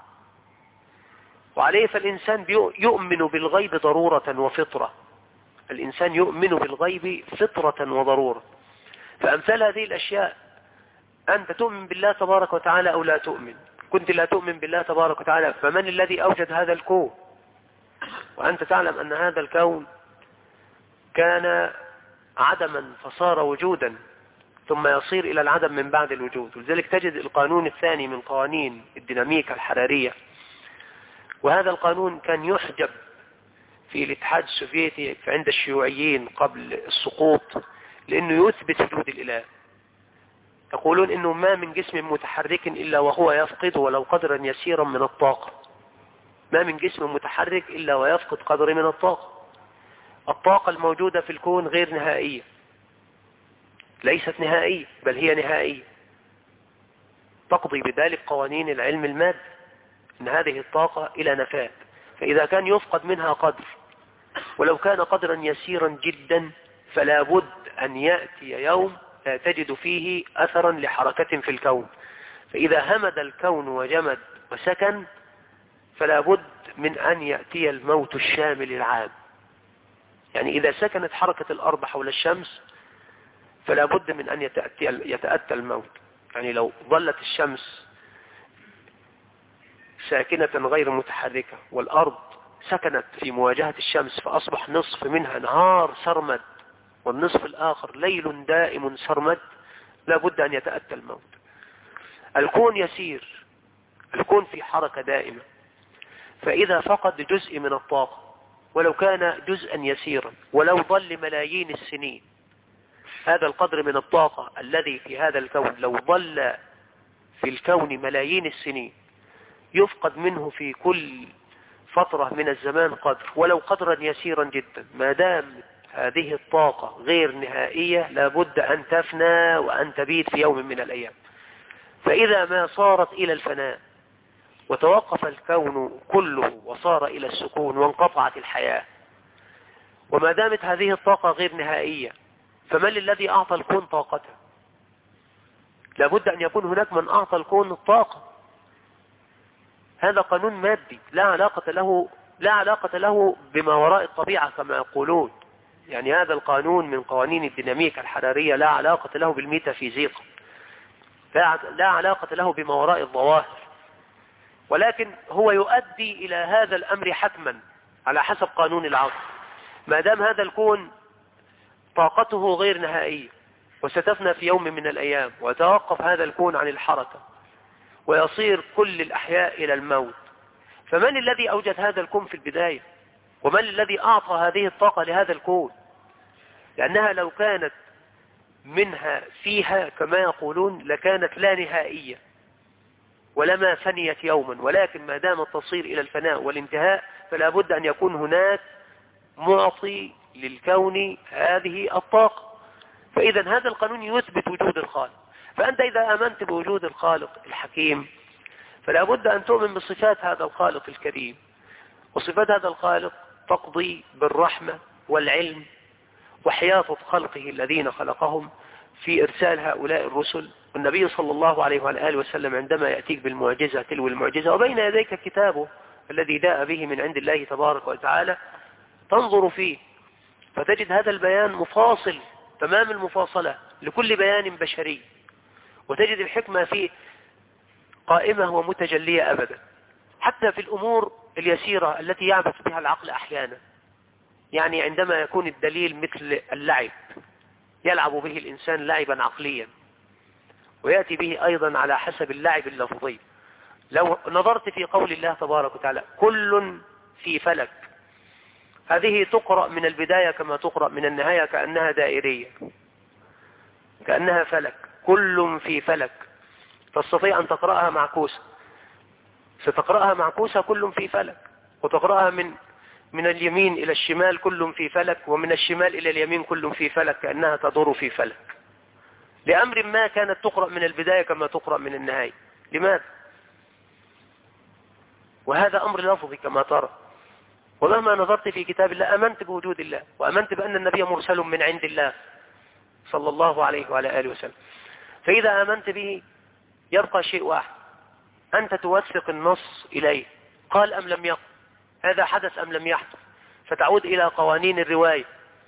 وعليه فالإنسان يؤمن بالغيب ضرورة وفطرة. الإنسان يؤمن بالغيب فطرة وضرورة. فأمثال هذه الأشياء أنت تؤمن بالله تبارك وتعالى أو لا تؤمن. كنت لا تؤمن بالله تبارك وتعالى، فمن الذي أوجد هذا الكون؟ وأنت تعلم أن هذا الكون كان عدما فصار وجودا، ثم يصير إلى العدم من بعد الوجود. ولذلك تجد القانون الثاني من قوانين الديناميكا الحرارية، وهذا القانون كان يحجب في الاتحاد السوفيتي عند الشيوعيين قبل السقوط، لأنه يثبت وجود الإله. يقولون إنه ما من جسم متحرك إلا وهو يفقد ولو قدرا يسيرا من الطاقة. ما من جسم متحرك إلا ويفقد قدر من الطاقة. الطاقة الموجودة في الكون غير نهائية، ليست نهائية بل هي نهائية. تقضي بذلك قوانين العلم المادي أن هذه الطاقة إلى نفاد. فإذا كان يفقد منها قدر ولو كان قدرا يسيرا جدا، فلا بد أن يأتي يوم لا تجد فيه أثرا لحركة في الكون. فإذا همد الكون وجمد وسكن، فلا بد من أن يأتي الموت الشامل العام. يعني إذا سكنت حركة الأرض حول الشمس فلا بد من أن يتأتى الموت. يعني لو ظلت الشمس ساكنة غير متحركة والأرض سكنت في مواجهة الشمس، فأصبح نصف منها نهار سرمد والنصف الآخر ليل دائم سرمد، لا بد أن يتأتى الموت. الكون يسير، الكون في حركة دائمة، فإذا فقد جزء من الطاقة ولو كان جزءا يسيرا ولو ظل ملايين السنين، هذا القدر من الطاقة الذي في هذا الكون لو ظل في الكون ملايين السنين يفقد منه في كل فترة من الزمان قدر، ولو قدرا يسيرا جدا. ما دام هذه الطاقة غير نهائية لابد أن تفنى وأن تبيد في يوم من الأيام. فإذا ما صارت إلى الفناء وتوقف الكون كله وصار إلى السكون وانقطعت الحياة، وما دامت هذه الطاقة غير نهائية، فمن الذي أعطى الكون طاقته؟ لابد أن يكون هناك من أعطى الكون الطاقة. هذا قانون مادي لا علاقة له بما وراء الطبيعة كما يقولون. يعني هذا القانون من قوانين الديناميكا الحرارية، لا علاقة له بالميتافيزيقا، لا علاقة له بما وراء الظواهر، ولكن هو يؤدي إلى هذا الأمر حتما على حسب قانون العصر. ما دام هذا الكون طاقته غير نهائية وستفنى في يوم من الأيام، ويتوقف هذا الكون عن الحركة ويصير كل الأحياء إلى الموت، فمن الذي أوجد هذا الكون في البداية؟ ومن الذي أعطى هذه الطاقة لهذا الكون؟ لأنها لو كانت منها فيها كما يقولون لكانت لا نهائية ولما فنيت يوما، ولكن ما دامت تصير إلى الفناء والانتهاء فلا بد أن يكون هناك معطي للكون هذه الطاقة. فإذا هذا القانون يثبت وجود الخالق. فأنت إذا آمنت بوجود الخالق الحكيم فلا بد أن تؤمن بصفات هذا الخالق الكريم، وصفات هذا الخالق تقضي بالرحمة والعلم وحياطة خلقه الذين خلقهم في إرسال هؤلاء الرسل. والنبي صلى الله عليه وآله وسلم عندما يأتيك بالمعجزة تلو المعجزة وبين يديك كتابه الذي جاء به من عند الله تبارك وتعالى، تنظر فيه فتجد هذا البيان مفاصل تمام المفاصلة لكل بيان بشري، وتجد الحكمة فيه قائمة ومتجلية أبدا، حتى في الأمور اليسيرة التي يعبث بها العقل أحيانا. يعني عندما يكون الدليل مثل اللعب يلعب به الإنسان لعبا عقليا، ويأتي به أيضا على حسب اللعب اللفظي. لو نظرت في قول الله تبارك وتعالى كل في فلك، هذه تقرأ من البداية كما تقرأ من النهاية كأنها دائرية، كأنها فلك، كل في فلك. تستطيع أن تقرأها معكوسة، ستقرأها معكوسة كل في فلك، وتقرأها من اليمين إلى الشمال كل في فلك، ومن الشمال إلى اليمين كل في فلك، كأنها تدور في فلك. لأمر ما كانت تقرأ من البداية كما تقرأ من النهاية. لماذا؟ وهذا أمر لفظي كما ترى. ومهما نظرت في كتاب الله أمنت بوجود الله، وأمنت بأن النبي مرسل من عند الله صلى الله عليه وعلى آله وسلم. فإذا آمنت به يبقى شيء واحد، أنت توثق النص إليه، قال أم لم يقل، هذا حدث أم لم يحدث، فتعود إلى قوانين الرواية،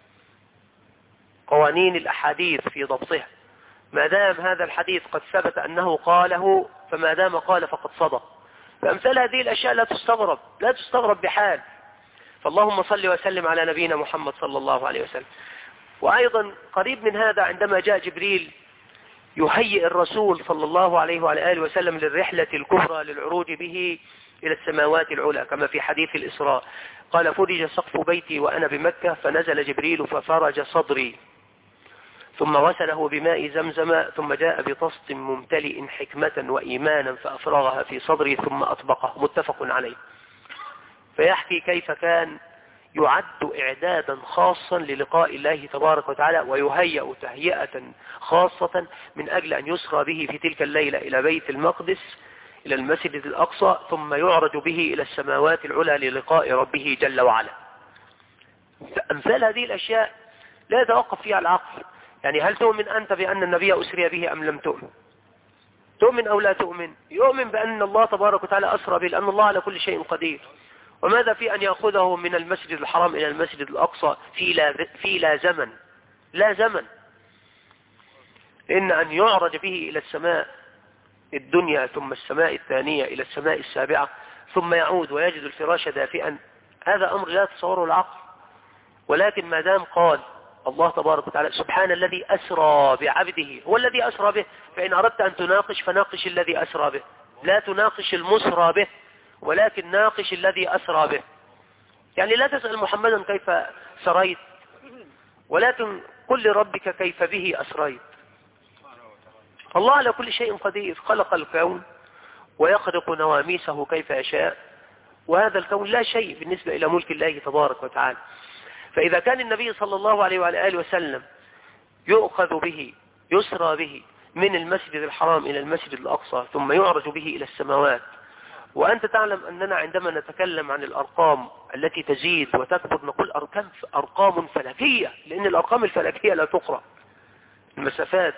قوانين الأحاديث في ضبطها. ما دام هذا الحديث قد ثبت أنه قاله، فما دام قال فقد صدق. فأمثال هذه الأشياء لا تستغرب بحال. فاللهم صل وسلم على نبينا محمد صلى الله عليه وسلم. وأيضا قريب من هذا عندما جاء جبريل يهيئ الرسول صلى الله عليه وعلى آله وسلم للرحلة الكبرى للعروج به إلى السماوات العلى كما في حديث الإسراء، قال فرج سقف بيتي وأنا بمكة فنزل جبريل ففرج صدري ثم غسله بماء زمزم ثم جاء بطست ممتلئ حكمة وإيمانا فأفرغها في صدري ثم أطبقه، متفق عليه. فيحكي كيف كان يعد إعدادا خاصا للقاء الله تبارك وتعالى، ويهيأ تهيئة خاصة من أجل أن يسرى به في تلك الليلة إلى بيت المقدس إلى المسجد الأقصى، ثم يعرج به إلى السماوات العلى للقاء ربه جل وعلا. أمثال هذه الأشياء لا يتوقف فيها العقل. يعني هل تؤمن أنت بأن النبي أسري به أم لم تؤمن؟ تؤمن أو لا تؤمن؟ يؤمن بأن الله تبارك وتعالى أسرى به، لأن الله على كل شيء قدير. وماذا في أن يأخذه من المسجد الحرام إلى المسجد الأقصى في لا زمن، إن أن يعرج به إلى السماء الدنيا ثم السماء الثانية إلى السماء السابعة ثم يعود ويجد الفراش دافئا، هذا أمر لا تصوره العقل. ولكن ما دام قال الله تبارك وتعالى سبحان الذي أسرى بعبده، هو الذي أسرى به، فإن أردت أن تناقش فناقش الذي أسرى به، لا تناقش المسرى به، ولكن ناقش الذي أسرى به. يعني لا تسأل محمدا كيف سريت، ولكن قل لربك كيف به أسريت. الله على كل شيء قدير، خلق الكون ويخرق نواميسه كيف يشاء، وهذا الكون لا شيء بالنسبة إلى ملك الله تبارك وتعالى. فإذا كان النبي صلى الله عليه وعلى آله وسلم يؤخذ به، يسرى به من المسجد الحرام إلى المسجد الأقصى ثم يعرج به إلى السماوات، وأنت تعلم أننا عندما نتكلم عن الأرقام التي تزيد وتكبر نقول أرقام فلكية، لأن الأرقام الفلكية لا تقرأ. المسافات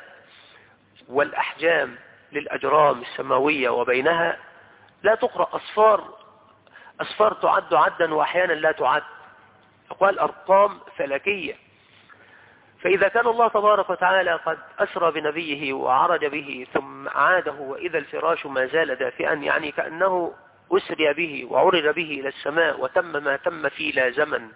والأحجام للأجرام السماوية وبينها لا تقرأ، أصفار تعد عدا وأحيانا لا تعد، أقوال أرقام فلكية. فإذا كان الله تبارك وتعالى قد أسرى بنبيه وعرج به ثم عاده وإذا الفراش ما زال دافئا، يعني كأنه أسري به وعرج به إلى السماء وتم ما تم في لا زمن.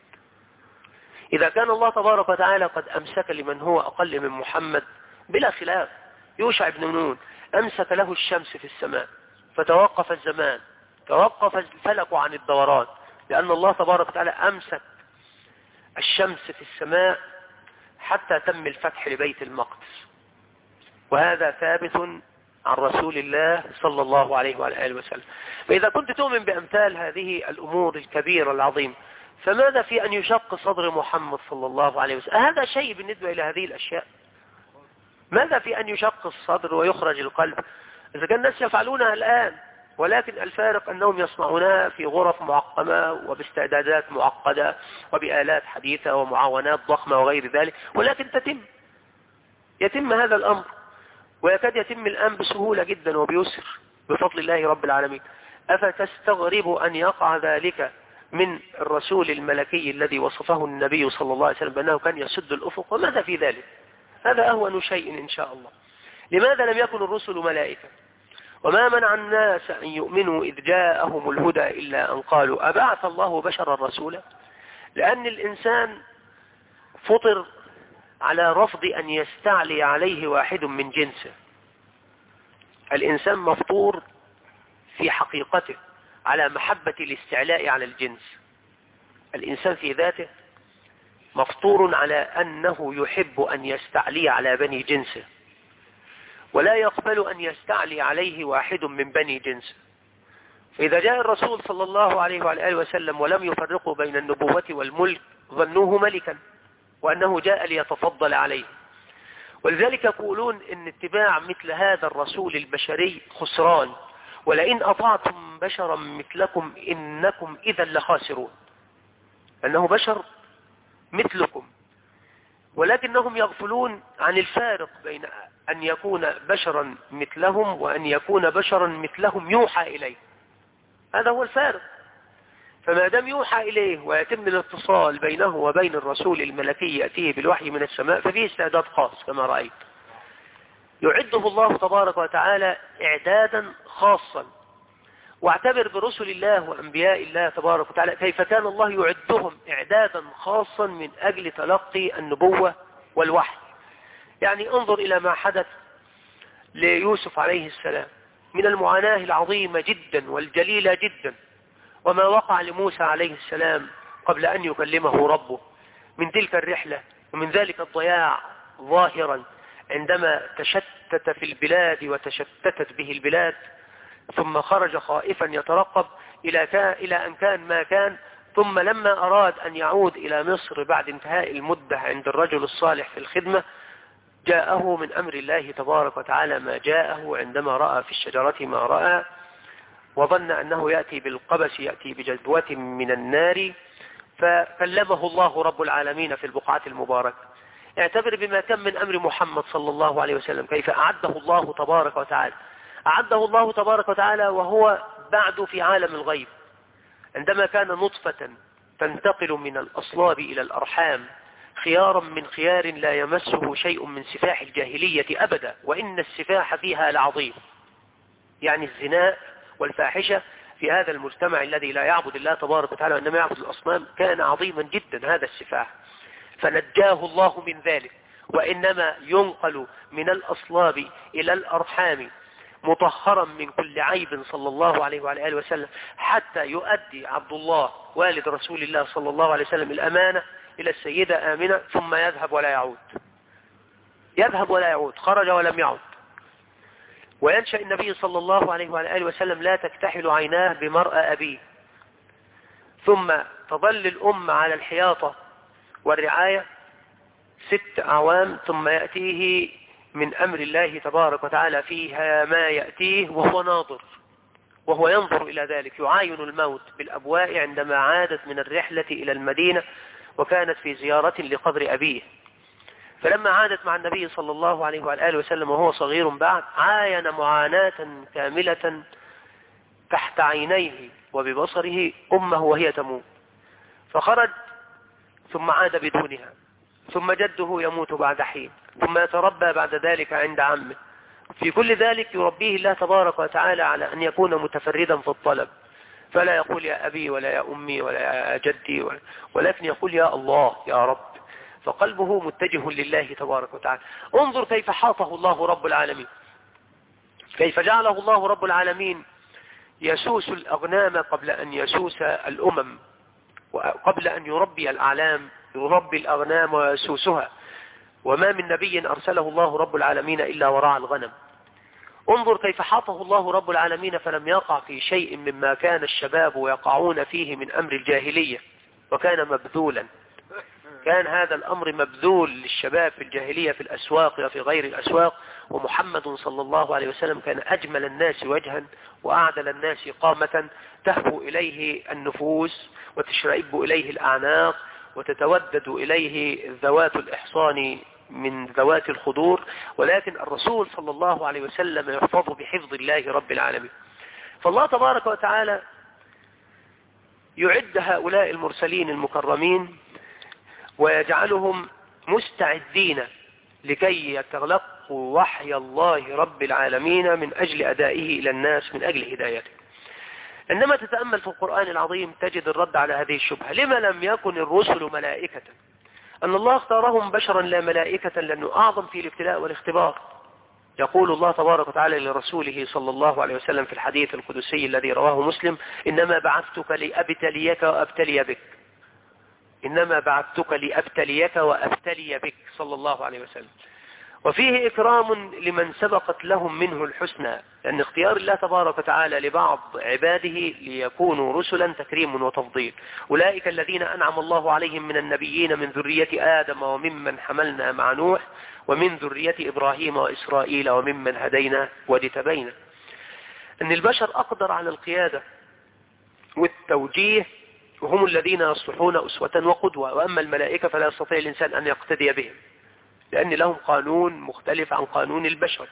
إذا كان الله تبارك وتعالى قد أمسك لمن هو أقل من محمد بلا خلاف، يوشع بن نون أمسك له الشمس في السماء فتوقف الزمان، توقف الفلك عن الدوران، لأن الله تبارك وتعالى أمسك الشمس في السماء حتى تم الفتح لبيت المقدس. وهذا ثابت عن رسول الله صلى الله عليه وعلى آله وسلم. فإذا كنت تؤمن بأمثال هذه الأمور الكبيرة العظيمة، فماذا في أن يشق صدر محمد صلى الله عليه وسلم؟ هذا شيء بالنسبة إلى هذه الأشياء. ماذا في أن يشق الصدر ويخرج القلب؟ إذا كان الناس يفعلونها الآن، ولكن الفارق أنهم يصنعونها في غرف معقمة وباستعدادات معقدة وبآلات حديثة ومعاونات ضخمة وغير ذلك، ولكن يتم هذا الأمر، ويكاد يتم الآن بسهولة جدا وبيسر بفضل الله رب العالمين. أفتستغرب أن يقع ذلك من الرسول الملكي الذي وصفه النبي صلى الله عليه وسلم بأنه كان يسد الأفق؟ وماذا في ذلك؟ هذا أهون شيء إن شاء الله. لماذا لم يكن الرسل ملائكة؟ وما منع الناس أن يؤمنوا إذ جاءهم الهدى إلا أن قالوا أبعث الله بشرا رسولا؟ لأن الإنسان فطر على رفض أن يستعلي عليه واحد من جنسه. الإنسان مفطور في حقيقته على محبة الاستعلاء على الجنس. الإنسان في ذاته مفطور على أنه يحب أن يستعلي على بني جنسه، ولا يقبل أن يستعلي عليه واحد من بني جنسه. فإذا جاء الرسول صلى الله عليه وعلى آله وسلم ولم يفرقوا بين النبوة والملك ظنوه ملكا وأنه جاء ليتفضل عليه. ولذلك يقولون إن اتباع مثل هذا الرسول البشري خسران، ولئن أطعتم بشرا مثلكم إنكم إذا لخاسرون. أنه بشر مثلكم، ولكنهم يغفلون عن الفارق بين أن يكون بشرا مثلهم وأن يكون بشرا مثلهم يوحى إليه. هذا هو الفارق. فما دام يوحى إليه ويتم الاتصال بينه وبين الرسول الملكي يأتيه بالوحي من السماء، ففيه استعداد خاص كما رأيت يعده الله تبارك وتعالى إعدادا خاصا. واعتبر برسل الله وأنبياء الله تبارك وتعالى كيف كان الله يعدهم إعدادا خاصا من أجل تلقي النبوة والوحي. يعني انظر إلى ما حدث ليوسف عليه السلام من المعاناة العظيمة جدا والجليلة جدا، وما وقع لموسى عليه السلام قبل أن يكلمه ربه من تلك الرحلة، ومن ذلك الضياع ظاهرا عندما تشتت في البلاد وتشتتت به البلاد، ثم خرج خائفا يترقب إلى أن كان ما كان. ثم لما أراد أن يعود إلى مصر بعد انتهاء المدة عند الرجل الصالح في الخدمة، جاءه من أمر الله تبارك وتعالى ما جاءه عندما رأى في الشجرة ما رأى، وظن أنه يأتي بالقبس، يأتي بجذوة من النار، فكلمه الله رب العالمين في البقعة المباركة. اعتبر بما كان من أمر محمد صلى الله عليه وسلم كيف أعده الله تبارك وتعالى. أعده الله تبارك وتعالى وهو بعد في عالم الغيب، عندما كان نطفة تنتقل من الأصلاب إلى الأرحام خيارا من خيار لا يمسه شيء من سفاح الجاهلية أبدا، وإن السفاح فيها لعظيم. يعني الزنا والفاحشة في هذا المجتمع الذي لا يعبد الله تبارك وتعالى وإنما يعبد الأصنام كان عظيما جدا هذا السفاح، فنجاه الله من ذلك. وإنما ينقل من الأصلاب إلى الأرحام مطهرا من كل عيب صلى الله عليه وعلى آله وسلم، حتى يؤدي عبد الله والد رسول الله صلى الله عليه وسلم الأمانة إلى السيدة آمنة، ثم يذهب ولا يعود. يذهب ولا يعود، خرج ولم يعود. وينشأ النبي صلى الله عليه وآله وسلم لا تكتحل عيناه بمرأى أبيه، ثم تظل الأم على الحياطة والرعاية 6 أعوام، ثم يأتيه من أمر الله تبارك وتعالى فيها ما يأتيه وهو ناظر، وهو ينظر إلى ذلك، يعاين الموت بالأبواء عندما عادت من الرحلة إلى المدينة وكانت في زيارة لقبر أبيه. فلما عادت مع النبي صلى الله عليه وآله وسلم وهو صغير بعد، عاين معاناة كاملة تحت عينيه وببصره أمه وهي تموت، فخرج ثم عاد بدونها، ثم جده يموت بعد حين، ثم يتربى بعد ذلك عند عمه. في كل ذلك يربيه الله تبارك وتعالى على أن يكون متفردا في الطلب، فلا يقول يا أبي ولا يا أمي ولا يا جدي ولكن يقول يا الله يا رب، فقلبه متجه لله تبارك وتعالى. انظر كيف حاطه الله رب العالمين، كيف جعله الله رب العالمين يسوس الأغنام قبل أن يسوس الأمم، وقبل أن يربي الأعلام يربي الأغنام ويسوسها، وما من نبي أرسله الله رب العالمين إلا ورعى الغنم. انظر كيف حاطه الله رب العالمين فلم يقع في شيء مما كان الشباب يقعون فيه من أمر الجاهلية، وكان مبذولا، كان هذا الأمر مبذول للشباب في الجاهلية في الأسواق وفي غير الأسواق، ومحمد صلى الله عليه وسلم كان أجمل الناس وجها وأعدل الناس قامة، تهفو إليه النفوس وتشرئب إليه الأعناق وتتودد إليه ذوات الإحصان من ذوات الخدور، ولكن الرسول صلى الله عليه وسلم يحفظ بحفظ الله رب العالمين. فالله تبارك وتعالى يعد هؤلاء المرسلين المكرمين ويجعلهم مستعدين لكي يتلقوا وحي الله رب العالمين من أجل أدائه إلى الناس من أجل هدايته. عندما تتأمل في القرآن العظيم تجد الرد على هذه الشبهة. لما لم يكن الرسل ملائكة؟ أن الله اختارهم بشرا لا ملائكة لأنه أعظم في الابتلاء والاختبار. يقول الله تبارك وتعالى لرسوله صلى الله عليه وسلم في الحديث القدسي الذي رواه مسلم: إنما بعثتك لأبتليك وأبتلي بك، إنما بعثتك لأبتليك وأبتلي بك صلى الله عليه وسلم. وفيه إكرام لمن سبقت لهم منه الحسنى، لأن اختيار الله تبارك وتعالى لبعض عباده ليكونوا رسلا تكريم وتفضيل. أولئك الذين أنعم الله عليهم من النبيين من ذرية آدم وممن حملنا مع نوح ومن ذرية إبراهيم وإسرائيل وممن هدينا واجتبينا. أن البشر أقدر على القيادة والتوجيه، وهم الذين يصلحون أسوة وقدوة، وأما الملائكة فلا يستطيع الإنسان أن يقتدي بهم لأن لهم قانون مختلف عن قانون البشر.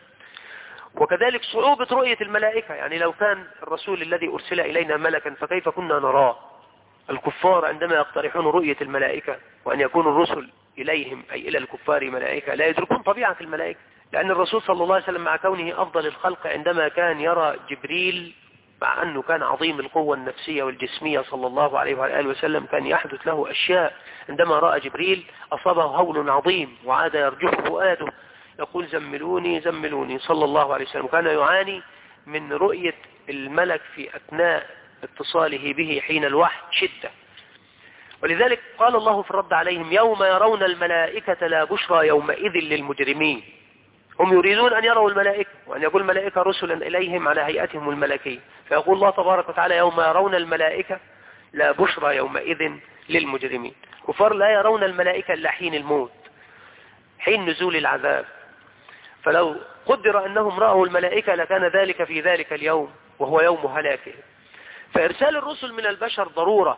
وكذلك صعوبة رؤية الملائكة، يعني لو كان الرسول الذي أرسل إلينا ملكا فكيف كنا نراه؟ الكفار عندما يقترحون رؤية الملائكة وأن يكون الرسل إليهم أي إلى الكفار ملائكة لا يدركون طبيعة الملائكة، لأن الرسول صلى الله عليه وسلم مع كونه أفضل الخلق عندما كان يرى جبريل، مع أنه كان عظيم القوة النفسية والجسمية صلى الله عليه وآله وسلم، كان يحدث له أشياء عندما رأى جبريل أصابه هول عظيم وعاد يرجف فؤاده يقول زملوني زملوني صلى الله عليه وسلم. كان يعاني من رؤية الملك في أثناء اتصاله به حين الوحي شدة. ولذلك قال الله في الرد عليهم: يوم يرون الملائكة لا بشرى يومئذ للمجرمين. هم يريدون أن يروا الملائكة وأن يقول الملائكة رسلا إليهم على هيئتهم الملكية، فيقول الله تبارك وتعالى: يوم يرون الملائكة لا بشرى يومئذ للمجرمين. كفار لا يرون الملائكة إلا حين الموت، حين نزول العذاب. فلو قدر أنهم رأوا الملائكة لكان ذلك في ذلك اليوم وهو يوم هلاكهم. فإرسال الرسل من البشر ضرورة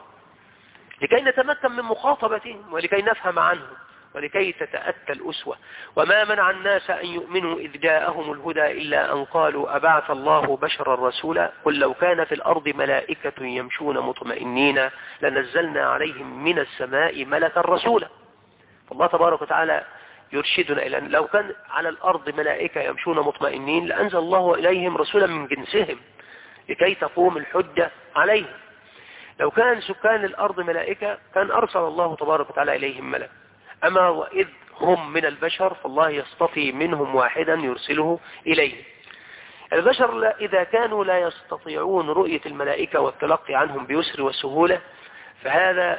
لكي نتمكن من مخاطبتهم ولكي نفهم عنهم ولكي تتأتى الأسوة. وما منع الناس أن يؤمنوا إذ جاءهم الهدى إلا أن قالوا أبعث الله بشرا رسولا قل لو كان في الأرض ملائكة يمشون مطمئنين لنزلنا عليهم من السماء ملكا رسولا. فالله تبارك وتعالى يرشدنا إلى أن لو كان على الأرض ملائكة يمشون مطمئنين لأنزل الله إليهم رسولا من جنسهم لكي تقوم الحجة عليهم. لو كان سكان الأرض ملائكة كان أرسل الله تبارك وتعالى إليهم ملك. أما وإذ هم من البشر فالله يصطفي منهم واحدا يرسله إليه. البشر إذا كانوا لا يستطيعون رؤية الملائكة والتلقي عنهم بيسر وسهولة فهذا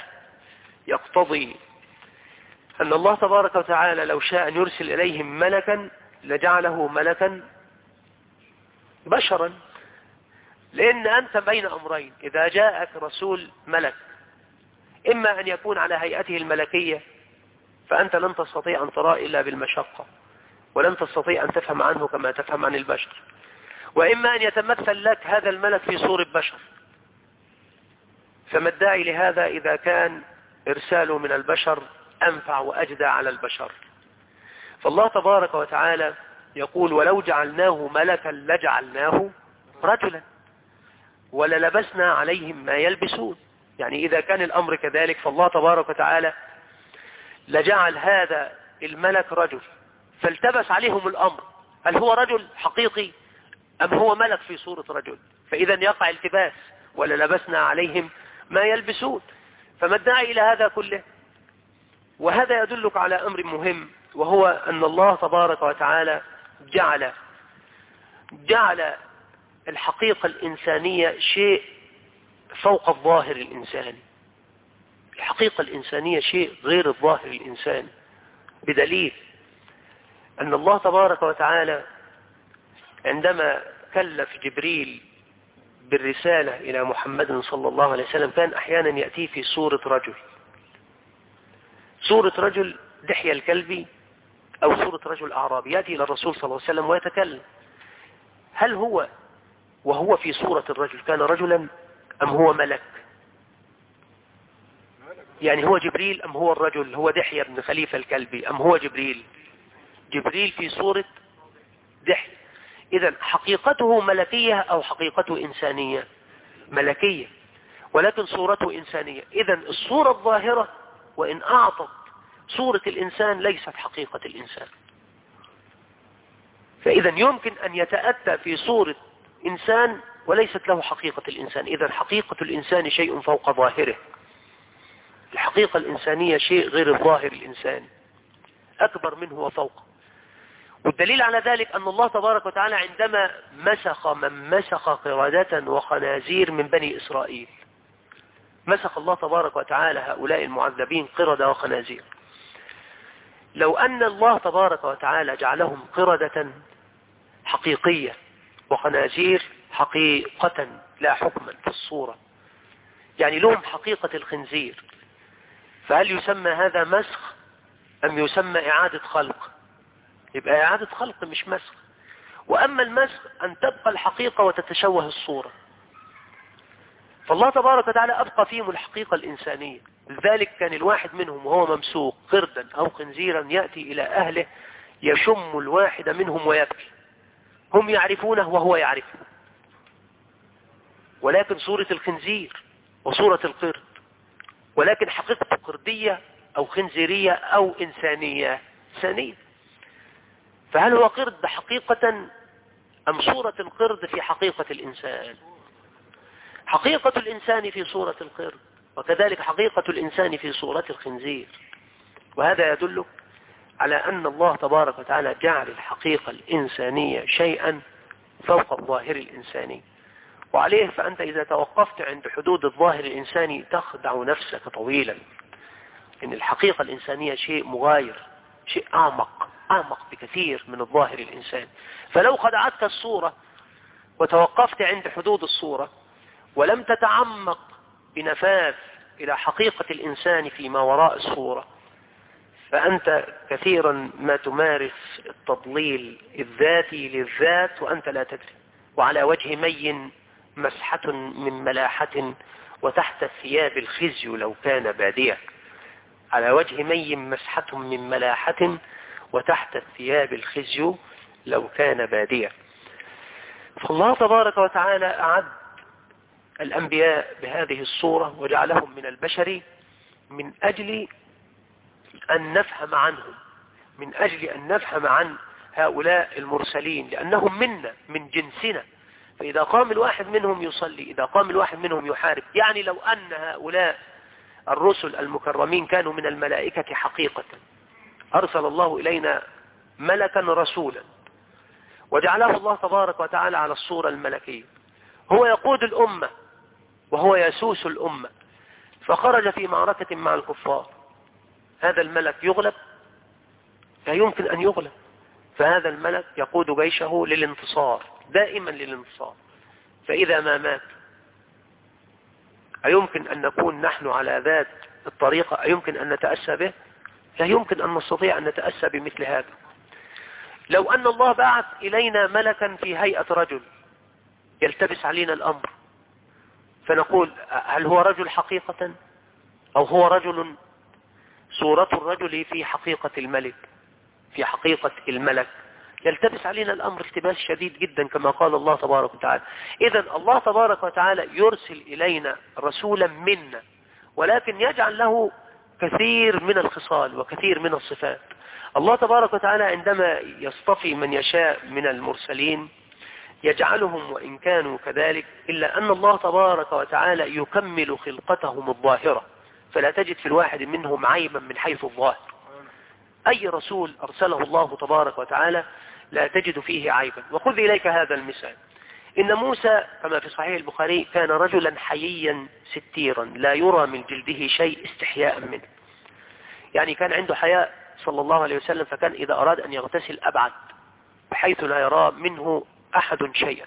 يقتضي أن الله تبارك وتعالى لو شاء أن يرسل إليهم ملكا لجعله ملكا بشرا، لأن أنت بين أمرين. إذا جاءك رسول ملك إما أن يكون على هيئته الملكية فأنت لن تستطيع أن تراه إلا بالمشقة، ولن تستطيع أن تفهم عنه كما تفهم عن البشر، وإما أن يتمثل لك هذا الملك في صورة بشر. فما الداعي لهذا إذا كان إرساله من البشر أنفع وأجدى على البشر؟ فالله تبارك وتعالى يقول: ولو جعلناه ملكا لجعلناه رجلا وللبسنا عليهم ما يلبسون. يعني إذا كان الأمر كذلك فالله تبارك وتعالى لجعل هذا الملك رجل، فالتبس عليهم الأمر، هل هو رجل حقيقي أم هو ملك في صورة رجل؟ فإذا يقع التباس، وللبسنا عليهم ما يلبسون. فما الداعي إلى هذا كله؟ وهذا يدلك على أمر مهم، وهو أن الله تبارك وتعالى جعل الحقيقة الإنسانية شيء فوق الظاهر الإنساني. الحقيقة الإنسانية شيء غير الظاهر الإنساني، بدليل أن الله تبارك وتعالى عندما كلف جبريل بالرسالة إلى محمد صلى الله عليه وسلم كان أحيانا يأتي في صورة رجل، صورة رجل دحية الكلبي أو صورة رجل أعرابي، يأتي إلى الرسول صلى الله عليه وسلم ويتكلم. هل هو وهو في صورة الرجل كان رجلا أم هو ملك؟ يعني هو جبريل أم هو الرجل؟ هو دحية بن خليفة الكلبي أم هو جبريل؟ جبريل في صورة دحية. إذن حقيقته ملكية أو حقيقته إنسانية؟ ملكية، ولكن صورته إنسانية. إذن الصورة الظاهرة وإن أعطت صورة الإنسان ليست حقيقة الإنسان. فإذا يمكن أن يتأتى في صورة إنسان وليست له حقيقة الإنسان. إذا حقيقة الإنسان شيء فوق ظاهره. الحقيقة الإنسانية شيء غير الظاهر الإنساني، أكبر منه وفوقه. والدليل على ذلك أن الله تبارك وتعالى عندما مسخ قردة وخنازير من بني إسرائيل، مسخ الله تبارك وتعالى هؤلاء المعذبين قردة وخنازير. لو أن الله تبارك وتعالى جعلهم قردة حقيقية وخنازير حقيقة لا حكما في الصورة، يعني لهم حقيقة الخنزير، فهل يسمى هذا مسخ أم يسمى إعادة خلق؟ يبقى إعادة خلق مش مسخ. وأما المسخ أن تبقى الحقيقة وتتشوه الصورة. فالله تبارك وتعالى أبقى فيهم الحقيقة الإنسانية. لذلك كان الواحد منهم وهو ممسوق قردا أو خنزيرا يأتي إلى أهله يشم الواحد منهم ويبكي، هم يعرفونه وهو يعرفه، ولكن صورة الخنزير وصورة القرد، ولكن حقيقته قردية أو خنزيرية أو إنسانية. فهل هو قرد حقيقة أم صورة القرد في حقيقة الإنسان؟ حقيقة الإنسان في صورة القرد، وكذلك حقيقة الإنسان في صورة الخنزير. وهذا يدل على أن الله تبارك وتعالى جعل الحقيقة الإنسانية شيئا فوق الظاهر الإنساني. وعليه فأنت إذا توقفت عند حدود الظاهر الإنساني تخدع نفسك طويلا، إن الحقيقة الإنسانية شيء مغاير، شيء أعمق بكثير من الظاهر الإنساني. فلو خدعتك الصورة وتوقفت عند حدود الصورة ولم تتعمق بنفاذ إلى حقيقة الإنسان فيما وراء الصورة، فأنت كثيرا ما تمارس التضليل الذاتي للذات وأنت لا تدري. وعلى وجه مي مسحة من ملاحة وتحت الثياب الخزي لو كان بادية. على وجه مي مسحة من ملاحة وتحت الثياب الخزي لو كان بادية. فالله تبارك وتعالى أعد الأنبياء بهذه الصورة وجعلهم من البشر من أجل أن نفهم عنهم، من أجل أن نفهم عن هؤلاء المرسلين، لأنهم منا من جنسنا. فإذا قام الواحد منهم يصلي، إذا قام الواحد منهم يحارب، يعني لو أن هؤلاء الرسل المكرمين كانوا من الملائكة حقيقة، أرسل الله إلينا ملكا رسولا وجعله الله تبارك وتعالى على الصورة الملكية، هو يقود الأمة وهو يسوس الأمة، فخرج في معركة مع الكفار، هذا الملك يغلب؟ لا يمكن أن يغلب. فهذا الملك يقود جيشه للانتصار دائما للانتصار. فإذا ما مات أيمكن أن نكون نحن على ذات الطريقة؟ أيمكن أن نتأسى به؟ لا يمكن أن نستطيع أن نتأسى بمثل هذا. لو أن الله بعث إلينا ملكا في هيئة رجل يلتبس علينا الأمر، فنقول هل هو رجل حقيقة أو هو رجل صورة الرجل في حقيقة الملك، في حقيقة الملك؟ يلتبس علينا الأمر التباس شديد جدا كما قال الله تبارك وتعالى. إذن الله تبارك وتعالى يرسل إلينا رسولا منا، ولكن يجعل له كثير من الخصال وكثير من الصفات. الله تبارك وتعالى عندما يصطفي من يشاء من المرسلين يجعلهم وإن كانوا كذلك، إلا أن الله تبارك وتعالى يكمل خلقتهم الظاهرة، فلا تجد في الواحد منهم عيبا من حيث الظاهر. أي رسول أرسله الله تبارك وتعالى لا تجد فيه عيبا. وخذ إليك هذا المثال: إن موسى كما في صحيح البخاري كان رجلا حييا ستيرا لا يرى من جلده شيء استحياء منه، يعني كان عنده حياء صلى الله عليه وسلم، فكان إذا أراد أن يغتسل أبعد بحيث لا يرى منه أحد شيئا.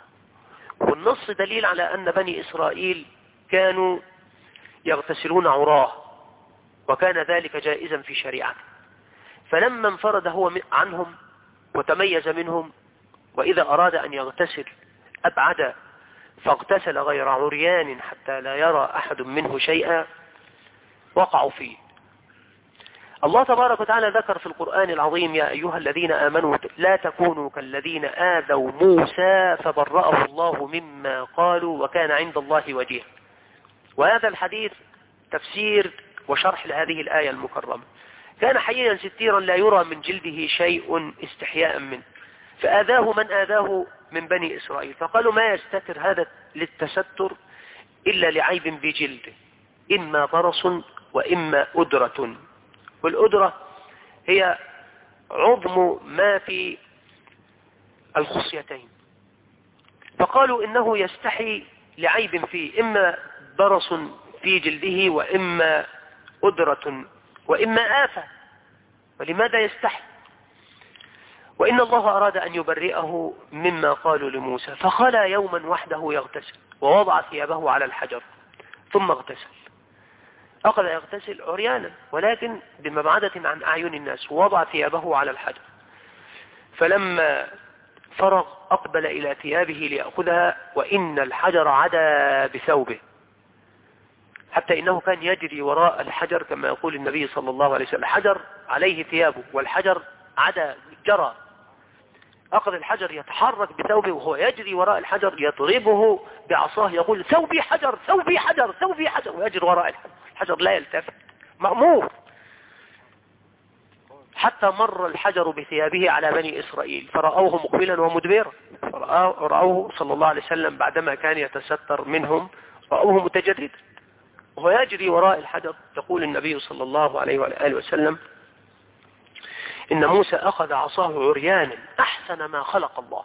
والنص دليل على أن بني إسرائيل كانوا يغتسلون عراه، وكان ذلك جائزا في شريعته. فلما انفرد هو عنهم وتميز منهم، وإذا أراد أن يغتسل أبعد فاغتسل غير عريان حتى لا يرى أحد منه شيئا، وقعوا فيه. الله تبارك وتعالى ذكر في القرآن العظيم: يا أيها الذين آمنوا لا تكونوا كالذين آذوا موسى فبرأه الله مما قالوا وكان عند الله وجيها. وهذا الحديث تفسير وشرح لهذه الآية المكرمة. كان حييا ستيرا لا يرى من جلده شيء استحياء منه، فآذاه من آذاه من بني إسرائيل، فقالوا ما يستتر هذا للتستر إلا لعيب بجلده، إما برص وإما أدرة. والأدرة هي عظم ما في الخصيتين، فقالوا إنه يستحي لعيب فيه، إما برص في جلده وإما أدرة وإما آفة، ولماذا يستحي؟ وإن الله أراد أن يبرئه مما قالوا لموسى، فخلى يوما وحده يغتسل ووضع ثيابه على الحجر ثم اغتسل. أخذ يغتسل عريانا ولكن بمبعدة عن أعين الناس، ووضع ثيابه على الحجر. فلما فرغ أقبل إلى ثيابه ليأخذها، وإن الحجر عدا بثوبه، حتى إنه كان يجري وراء الحجر كما يقول النبي صلى الله عليه وسلم: الحجر عليه ثيابه والحجر عدا جرى. أخذ الحجر يتحرك بثوبه وهو يجري وراء الحجر يضربه بعصاه، يقول: ثوبي حجر ثوبي حجر ثوبي حجر، ويجري وراء الحجر لا يلتفت، مأمور. حتى مر الحجر بثيابه على بني إسرائيل فرأوه مقبلا ومدبرا، رأوه صلى الله عليه وسلم بعدما كان يتستر منهم، رأوه متجردا وهو يجري وراء الحجر. يقول النبي صلى الله عليه وآله وسلم: إن موسى أخذ عصاه عريانا أحسن ما خلق الله،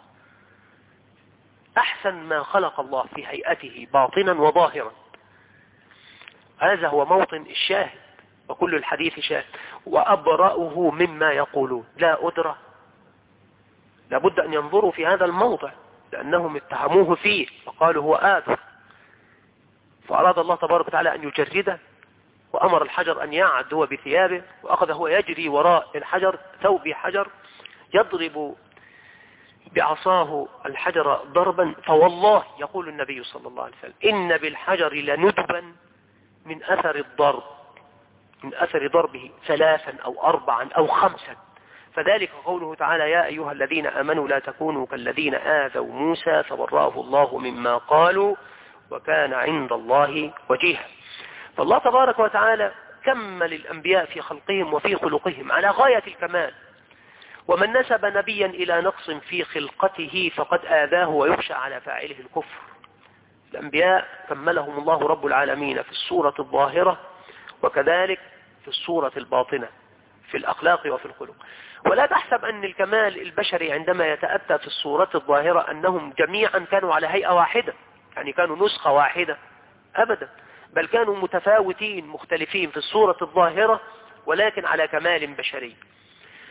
أحسن ما خلق الله في هيئته باطنا وظاهرا. هذا هو موطن الشاهد، وكل الحديث شاهد. وأبرأه مما يقولون، لا أدرى، لابد أن ينظروا في هذا الموضع لأنهم اتهموه فيه وقالوا هو آذر، فأراد الله تبارك وتعالى أن يجرده، وأمر الحجر أن يعد هو بثيابه، وأخذ هو يجري وراء الحجر ثوب حجر يضرب بعصاه الحجر ضربا. فوالله يقول النبي صلى الله عليه وسلم: إن بالحجر لندبا من أثر الضرب، من أثر ضربه 3 أو 4 أو 5. فذلك قوله تعالى: يا أيها الذين آمنوا لا تكونوا كالذين آذوا موسى فبرأه الله مما قالوا وكان عند الله وجيها. فالله تبارك وتعالى كمل الأنبياء في خلقهم وفي خلقهم على غاية الكمال، ومن نسب نبيا إلى نقص في خلقته فقد آذاه ويخشى على فاعله الكفر. الأنبياء كملهم الله رب العالمين في الصورة الظاهرة وكذلك في الصورة الباطنة في الأخلاق وفي الخلق. ولا تحسب أن الكمال البشري عندما يتأتى في الصورة الظاهرة أنهم جميعا كانوا على هيئة واحدة، يعني كانوا نسخة واحدة، أبدا، بل كانوا متفاوتين مختلفين في الصورة الظاهرة ولكن على كمال بشري.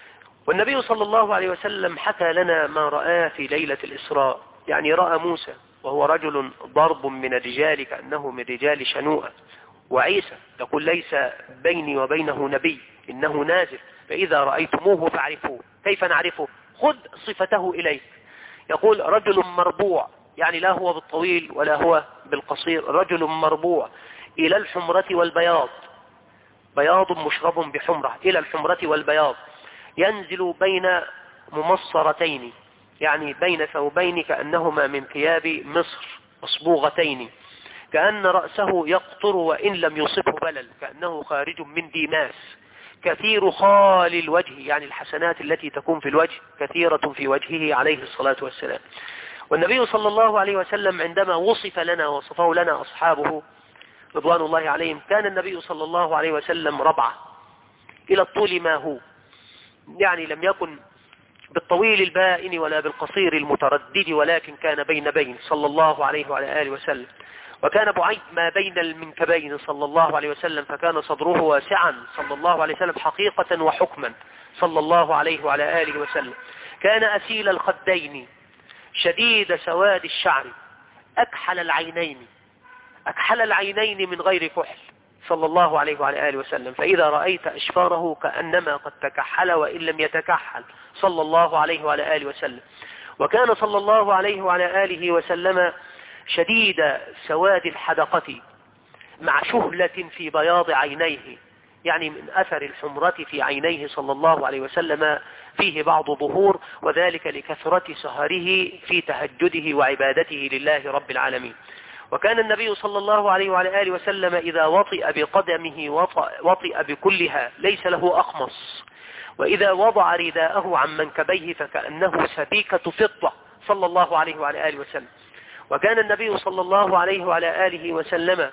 والنبي صلى الله عليه وسلم حكى لنا ما رآه في ليلة الإسراء. يعني رأى موسى وهو رجل ضرب من الرجال كأنه من رجال شنوءة، وعيسى يقول ليس بيني وبينه نبي إنه نازل، فإذا رأيتموه فاعرفوه. كيف نعرفه؟ خذ صفته إليك. يقول رجل مربوع، يعني لا هو بالطويل ولا هو بالقصير، رجل مربوع إلى الحمرة والبياض، بياض مشرب بحمرة، إلى الحمرة والبياض، ينزل بين ممصرتين، يعني بين ثوبين كأنهما من ثياب مصر مصبوغتين، كأن رأسه يقطر وإن لم يصبه بلل، كأنه خارج من ديماس، كثير خال الوجه، يعني الحسنات التي تكون في الوجه كثيرة في وجهه عليه الصلاة والسلام. والنبي صلى الله عليه وسلم عندما وصف لنا وصفه لنا أصحابه رضوان الله عليهم، كان النبي صلى الله عليه وسلم ربعة إلى الطول ما هو، يعني لم يكن بالطويل البائن ولا بالقصير المتردد، ولكن كان بين صلى الله عليه وعلى آله وسلم. وكان بعيد ما بين المنكبين صلى الله عليه وسلم، فكان صدره واسعا صلى الله عليه وسلم حقيقة وحكما صلى الله عليه وعلى آله وسلم. كان أسيل الخدين شديد سواد الشعر أكحل العينين من غير كحل صلى الله عليه وعلى آله وسلم، فإذا رأيت أشفاره كأنما قد تكحل وإن لم يتكحل صلى الله عليه وعلى آله وسلم. وكان صلى الله عليه وعلى آله وسلم شديد سواد الحدقة مع شهلة في بياض عينيه، يعني من أثر الحمرة في عينيه صلى الله عليه وسلم فيه بعض ظهور، وذلك لكثرة سهره في تهجده وعبادته لله رب العالمين. وكان النبي صلى الله عليه وعلى آله وسلم إذا وطئ بقدمه وطئ بكلها، ليس له أخمص، وإذا وضع رداءه عن منكبيه فكأنه سبيكة فضة صلى الله عليه وعلى آله وسلم. وكان النبي صلى الله عليه وعلى آله وسلم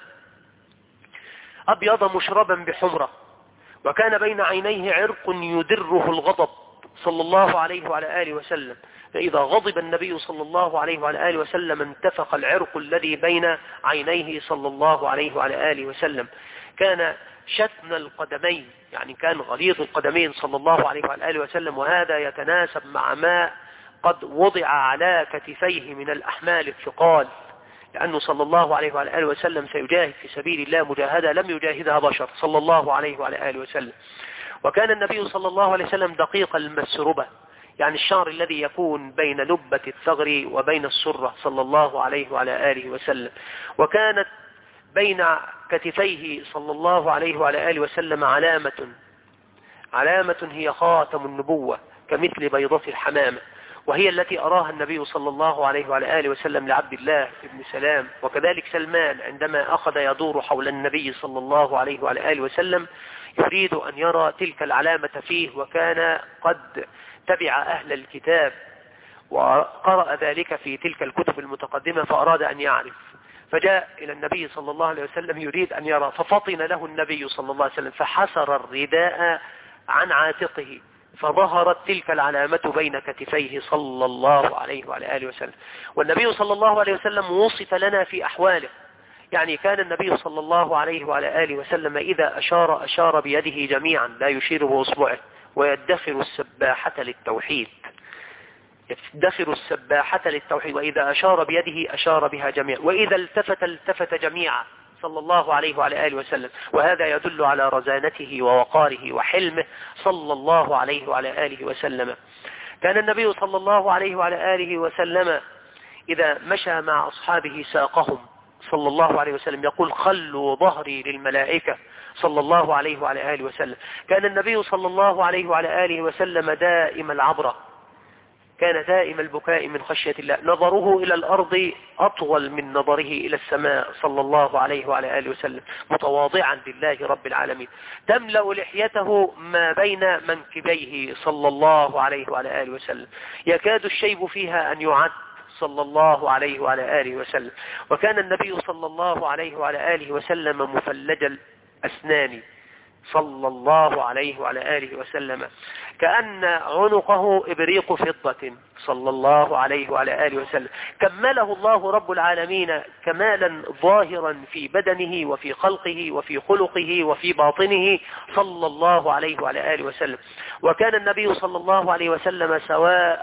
أبيض مشربا بحمرة، وكان بين عينيه عرق يدره الغضب صلى الله عليه وعلى آله وسلم، فإذا غضب النبي صلى الله عليه وعلى آله وسلم انتفخ العرق الذي بين عينيه صلى الله عليه وعلى آله وسلم. كان شتن القدمين، يعني كان غليظ القدمين صلى الله عليه وعلى آله وسلم، وهذا يتناسب مع ما قد وضع على كتفيه من الأحمال الثقال، لأنه صلى الله عليه وعلى آله وسلم سيجاهد في سبيل الله مجاهدة لم يجاهدها بشر صلى الله عليه وعلى آله وسلم. وكان النبي صلى الله عليه وسلم دقيق المسربة، يعني الشعر الذي يكون بين لبة الثغر وبين السرة صلى الله عليه وعلى آله وسلم. وكانت بين كتفيه صلى الله عليه وعلى آله وسلم علامة هي خاتم النبوة كمثل بيضة الحمامة، وهي التي أراها النبي صلى الله عليه وعلى آله وسلم لعبد الله بن سلام. وكذلك سلمان عندما أخذ يدور حول النبي صلى الله عليه وعلى آله وسلم يريد أن يرى تلك العلامة فيه، وكان قد تبع أهل الكتاب وقرأ ذلك في تلك الكتب المتقدمة فأراد أن يعرف، فجاء إلى النبي صلى الله عليه وسلم يريد أن يرى، ففطن له النبي صلى الله عليه وسلم فحسر الرداء عن عاتقه، فظهرت تلك العلامة بين كتفيه صلى الله عليه وعلى آله وسلم. والنبي صلى الله عليه وسلم وصف لنا في أحواله، يعني كان النبي صلى الله عليه وعلى آله وسلم إذا أشار بيده جميعا لا يشير بأصبعه، ويدخر السباحة للتوحيد، وإذا أشار بيده أشار بها جميعا، وإذا التفت جميعا صلى الله عليه وعلى آله وسلم. وهذا يدل على رزانته ووقاره وحلمه صلى الله عليه وعلى آله وسلم. كان النبي صلى الله عليه وعلى آله وسلم إذا مشى مع أصحابه ساقهم صلى الله عليه وسلم، يقول خلوا ظهري للملائكة صلى الله عليه وعلى آله وسلم. كان النبي صلى الله عليه وعلى آله وسلم دائم العبرة، كان دائم البكاء من خشية الله، نظره إلى الأرض أطول من نظره إلى السماء صلى الله عليه وعلى آله وسلم، متواضعا لله رب العالمين. تملأ لحيته ما بين منكبيه صلى الله عليه وعلى آله وسلم، يكاد الشيب فيها أن يعد صلى الله عليه وعلى آله وسلم. وكان النبي صلى الله عليه وعلى آله وسلم مفلج الأسنان، صلى الله عليه وعلى آله وسلم، كأن عنقه إبريق فضة صلى الله عليه وعلى آله وسلم. كمله الله رب العالمين كمالا ظاهرا في بدنه وفي خلقه وفي خلقه وفي باطنه صلى الله عليه وعلى آله وسلم. وكان النبي صلى الله عليه وسلم سواء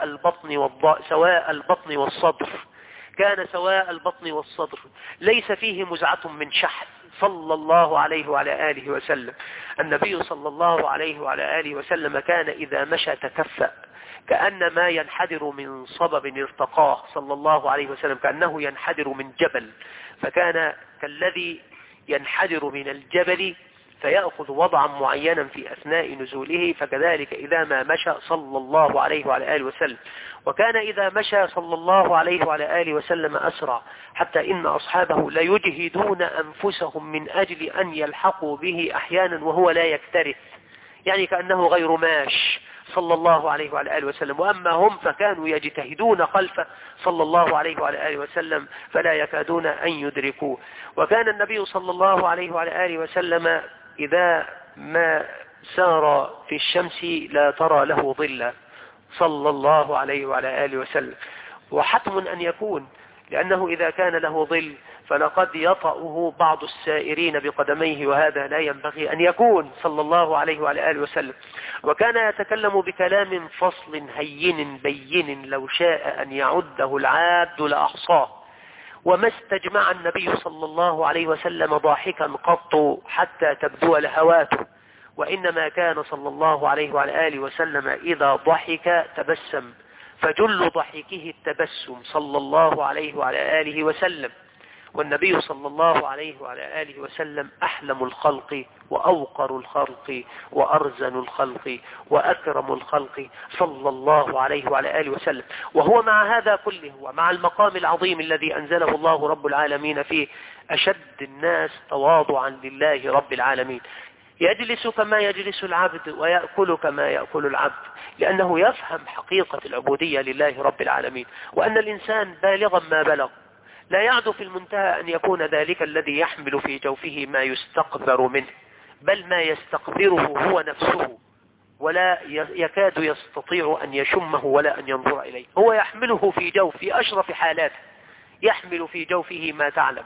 البطن والصدر، كان سواء البطن والصدر، ليس فيه مزعة من شحم صلى الله عليه وعلى آله وسلم. النبي صلى الله عليه وعلى آله وسلم كان إذا مشى تكفأ كأن ما ينحدر من صبب ارتقاه صلى الله عليه وسلم، كأنه ينحدر من جبل، فكان كالذي ينحدر من الجبل فيأخذ وضعا معينا في أثناء نزوله، فكذلك إذا ما مشى صلى الله عليه وعلى آله وسلم. وكان إذا مشى صلى الله عليه وعلى آله وسلم أسرع، حتى إن أصحابه ليجهدون أنفسهم من أجل أن يلحقوا به أحيانا وهو لا يكترث، يعني كأنه غير ماش صلى الله عليه وعلى آله وسلم. وأما هم فكانوا يجتهدون خلفه صلى الله عليه وعلى آله وسلم فلا يكادون أن يدركوه. وكان النبي صلى الله عليه وعلى آله وسلم إذا ما سار في الشمس لا ترى له ظلا صلى الله عليه وعلى آله وسلم، وحتم أن يكون، لأنه إذا كان له ظل فلقد يطأه بعض السائرين بقدميه، وهذا لا ينبغي أن يكون صلى الله عليه وعلى آله وسلم. وكان يتكلم بكلام فصل هين بين لو شاء أن يعده العاد لأحصاه. وما استجمع النبي صلى الله عليه وسلم ضاحكا قط حتى تبدو لهواته، وإنما كان صلى الله عليه وعلى آله وسلم إذا ضحك تبسم، فجل ضحكه التبسم صلى الله عليه وعلى آله وسلم. والنبي صلى الله عليه وعلى آله وسلم أحلم الخلق وأوقر الخلق وأرزن الخلق وأكرم الخلق صلى الله عليه وعلى آله وسلم. وهو مع هذا كله ومع المقام العظيم الذي أنزله الله رب العالمين فيه أشد الناس تواضعا لله رب العالمين، يجلس كما يجلس العبد ويأكل كما يأكل العبد، لأنه يفهم حقيقة العبودية لله رب العالمين، وأن الإنسان بالغا ما بلغ لا يعد في المنتهى أن يكون ذلك الذي يحمل في جوفه ما يستقبر منه، بل ما يستقبره هو نفسه، ولا يكاد يستطيع أن يشمه ولا أن ينظر إليه. هو يحمله في جوف في أشرف حالاته، يحمل في جوفه ما تعلم.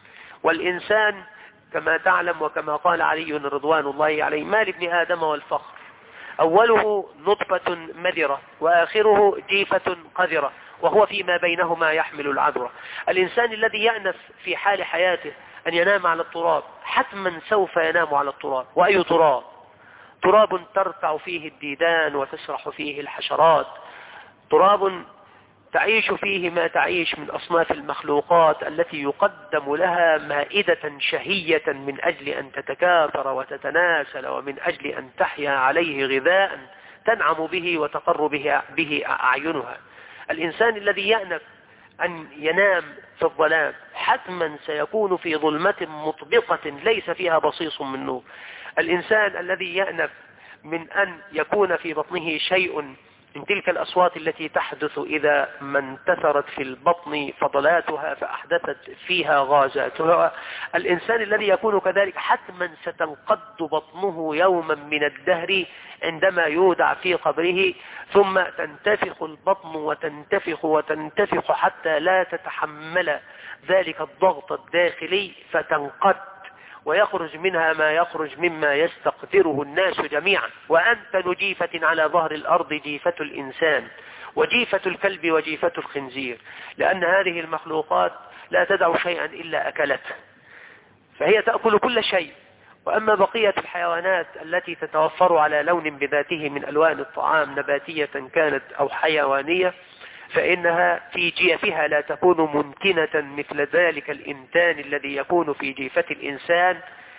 والإنسان كما تعلم وكما قال علي رضوان الله عليه: ما لابن آدم والفخر، أوله نطفة مذرة وآخره جيفة قذرة، وهو فيما بينهما يحمل العذرة. الإنسان الذي يأنف في حال حياته أن ينام على التراب حتما سوف ينام على التراب. وأي تراب؟ تراب ترتع فيه الديدان وتسرح فيه الحشرات، تراب تعيش فيه ما تعيش من أصناف المخلوقات التي يقدم لها مائدة شهية من أجل أن تتكاثر وتتناسل، ومن أجل أن تحيا عليه غذاء تنعم به وتقر به أعينها. الإنسان الذي يأنف أن ينام في الظلام حتما سيكون في ظلمة مطبقة ليس فيها بصيص من نور. الإنسان الذي يأنف من أن يكون في بطنه شيء من تلك الأصوات التي تحدث إذا ما انتثرت في البطن فضلاتها فأحدثت فيها غازاتها، الإنسان الذي يكون كذلك حتما ستنقض بطنه يوما من الدهر عندما يودع في قبره، ثم تنتفخ البطن وتنتفخ وتنتفخ حتى لا تتحمل ذلك الضغط الداخلي فتنقض، ويخرج منها ما يخرج مما يستقدره الناس جميعا. وأنت نجيفة على ظهر الأرض جيفة الإنسان وجيفة الكلب وجيفة الخنزير، لأن هذه المخلوقات لا تدع شيئا إلا أكلته، فهي تأكل كل شيء. وأما بقية الحيوانات التي تتوفر على لون بذاته من ألوان الطعام نباتية كانت أو حيوانية، فإنها في جيفها لا تكون ممكنة مثل ذلك الإنتان الذي يكون في جيفة الإنسان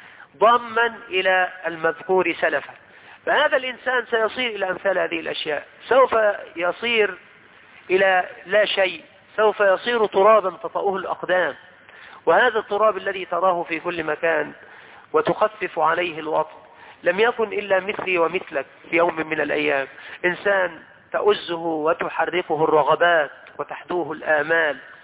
ضما إلى المذكور سلفا. فهذا الإنسان سيصير إلى أمثال هذه الأشياء، سوف يصير إلى لا شيء، سوف يصير ترابا تطأه الأقدام. وهذا التراب الذي تراه في كل مكان وتخفف عليه الوطن لم يكن إلا مثلي ومثلك في يوم من الأيام، إنسان تؤزه وتحركه الرغبات وتحدوه الآمال،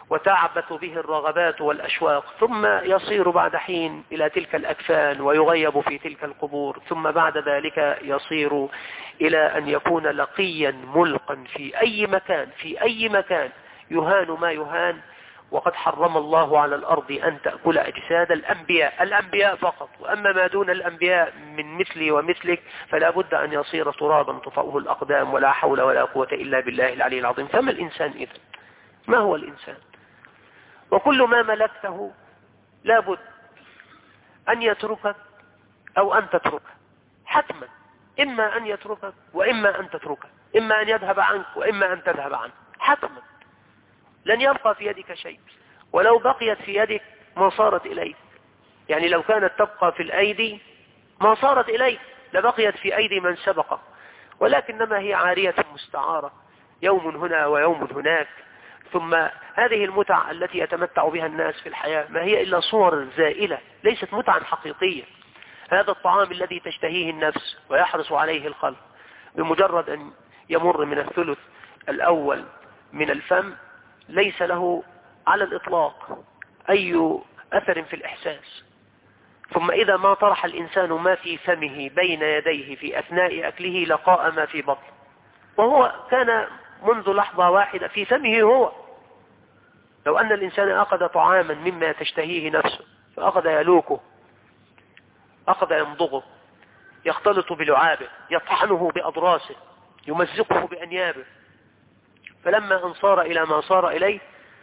وتعبث به الرغبات والأشواق، ثم يصير بعد حين إلى تلك الأكفان ويغيب في تلك القبور، ثم بعد ذلك يصير إلى أن يكون لقيا ملقا في أي مكان، في أي مكان يهان ما يهان. وقد حرم الله على الأرض أن تأكل أجساد الأنبياء فقط، وأما ما دون الأنبياء من مثلي ومثلك فلا بد أن يصير ترابا تطأه الأقدام، ولا حول ولا قوة إلا بالله العلي العظيم. فما الإنسان إذن؟ ما هو الإنسان؟ وكل ما ملكته لا بد أن يتركك أو أن تتركه حتما، إما أن يتركك وإما أن تتركه، إما أن يذهب عنك وإما أن تذهب عنه، حتما لن يبقى في يدك شيء. ولو بقيت في يدك ما صارت إليك، يعني لو كانت تبقى في الأيدي ما صارت إليك، لبقيت في أيدي من سبق، ولكنما هي عارية مستعارة، يوم هنا ويوم هناك. ثم هذه المتع التي يتمتع بها الناس في الحياة ما هي إلا صور زائلة، ليست متعا حقيقية. هذا الطعام الذي تشتهيه النفس ويحرص عليه الخلق، بمجرد أن يمر من الثلث الأول من الفم ليس له على الإطلاق أي أثر في الإحساس. ثم إذا ما طرح الإنسان ما في فمه بين يديه في أثناء أكله لقاء ما في بطن، وهو كان منذ لحظة واحدة في فمه هو. لو أن الإنسان أخذ طعاما مما تشتهيه نفسه فأخذ يلوكه، أخذ يمضغه، يختلط بلعابه، يطحنه بأضراسه، يمزقه بأنيابه، فلما أن صار إلى ما صار إليه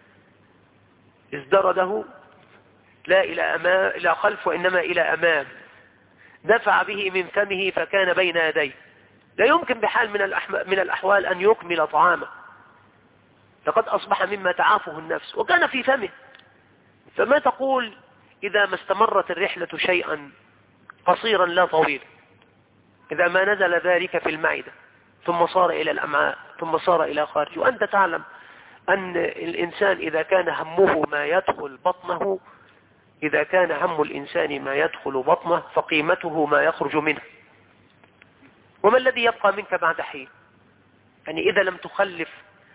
ازدرده لا إلى خلف وإنما إلى أمام، دفع به من فمه فكان بين يديه، لا يمكن بحال من الأحوال أن يكمل طعامه، لقد أصبح مما تعافه النفس وكان في فمه. فما تقول إذا ما استمرت الرحلة شيئا قصيرا لا طويلا، إذا ما نزل ذلك في المعدة ثم صار إلى الأمعاء ثم صار إلى خارج، وأنت تعلم أن الإنسان إذا كان همه ما يدخل بطنه، إذا كان هم الإنسان ما يدخل بطنه فقيمته ما يخرج منه. وما الذي يبقى منك بعد حين؟ يعني إذا لم تخلف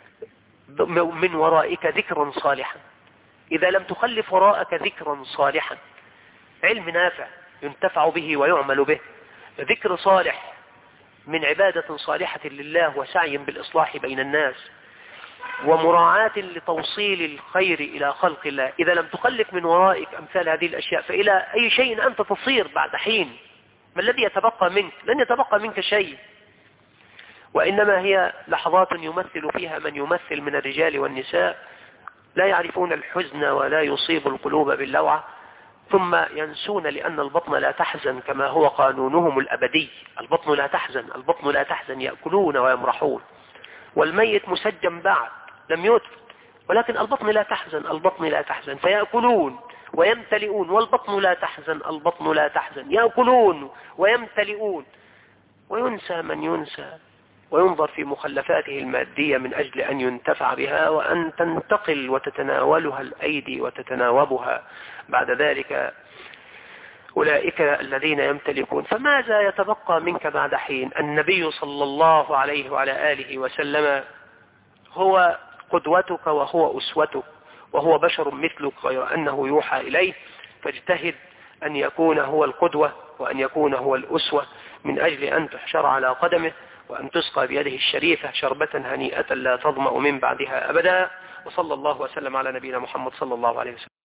من ورائك ذكرا صالحا، إذا لم تخلف وراءك ذكرا صالحا، علم نافع ينتفع به ويعمل به، ذكر صالح من عبادة صالحة لله وسعي بالإصلاح بين الناس ومراعاة لتوصيل الخير إلى خلق الله، إذا لم تخلف من ورائك أمثال هذه الأشياء فإلى أي شيء أنت تصير بعد حين؟ ما الذي يتبقى منك؟ لن يتبقى منك شيء، وإنما هي لحظات يمثل فيها من يمثل من الرجال والنساء لا يعرفون الحزن ولا يصيب القلوب باللوعة، ثم ينسون لأن البطن لا تحزن كما هو قانونهم الأبدي. البطن لا تحزن، البطن لا تحزن، يأكلون ويمرحون، والميت مسجن بعد لم يدفن، ولكن البطن لا تحزن، البطن لا تحزن، فيأكلون ويمتلئون، والبطن لا تحزن، البطن لا تحزن، يأكلون ويمتلئون. وينسى من ينسى، وينظر في مخلفاته المادية من أجل أن ينتفع بها وأن تنتقل وتتناولها الأيدي وتتناوبها بعد ذلك أولئك الذين يمتلكون. فماذا يتبقى منك بعد حين؟ النبي صلى الله عليه وعلى آله وسلم هو قدوتك وهو أسوتك، وهو بشر مثلك غير أنه يوحى إليه، فاجتهد أن يكون هو القدوة وأن يكون هو الأسوة من أجل أن تحشر على قدمه وأن تسقى بيده الشريفة شربة هنيئة لا تظمأ من بعدها أبدا. وصلى الله وسلم على نبينا محمد صلى الله عليه وسلم.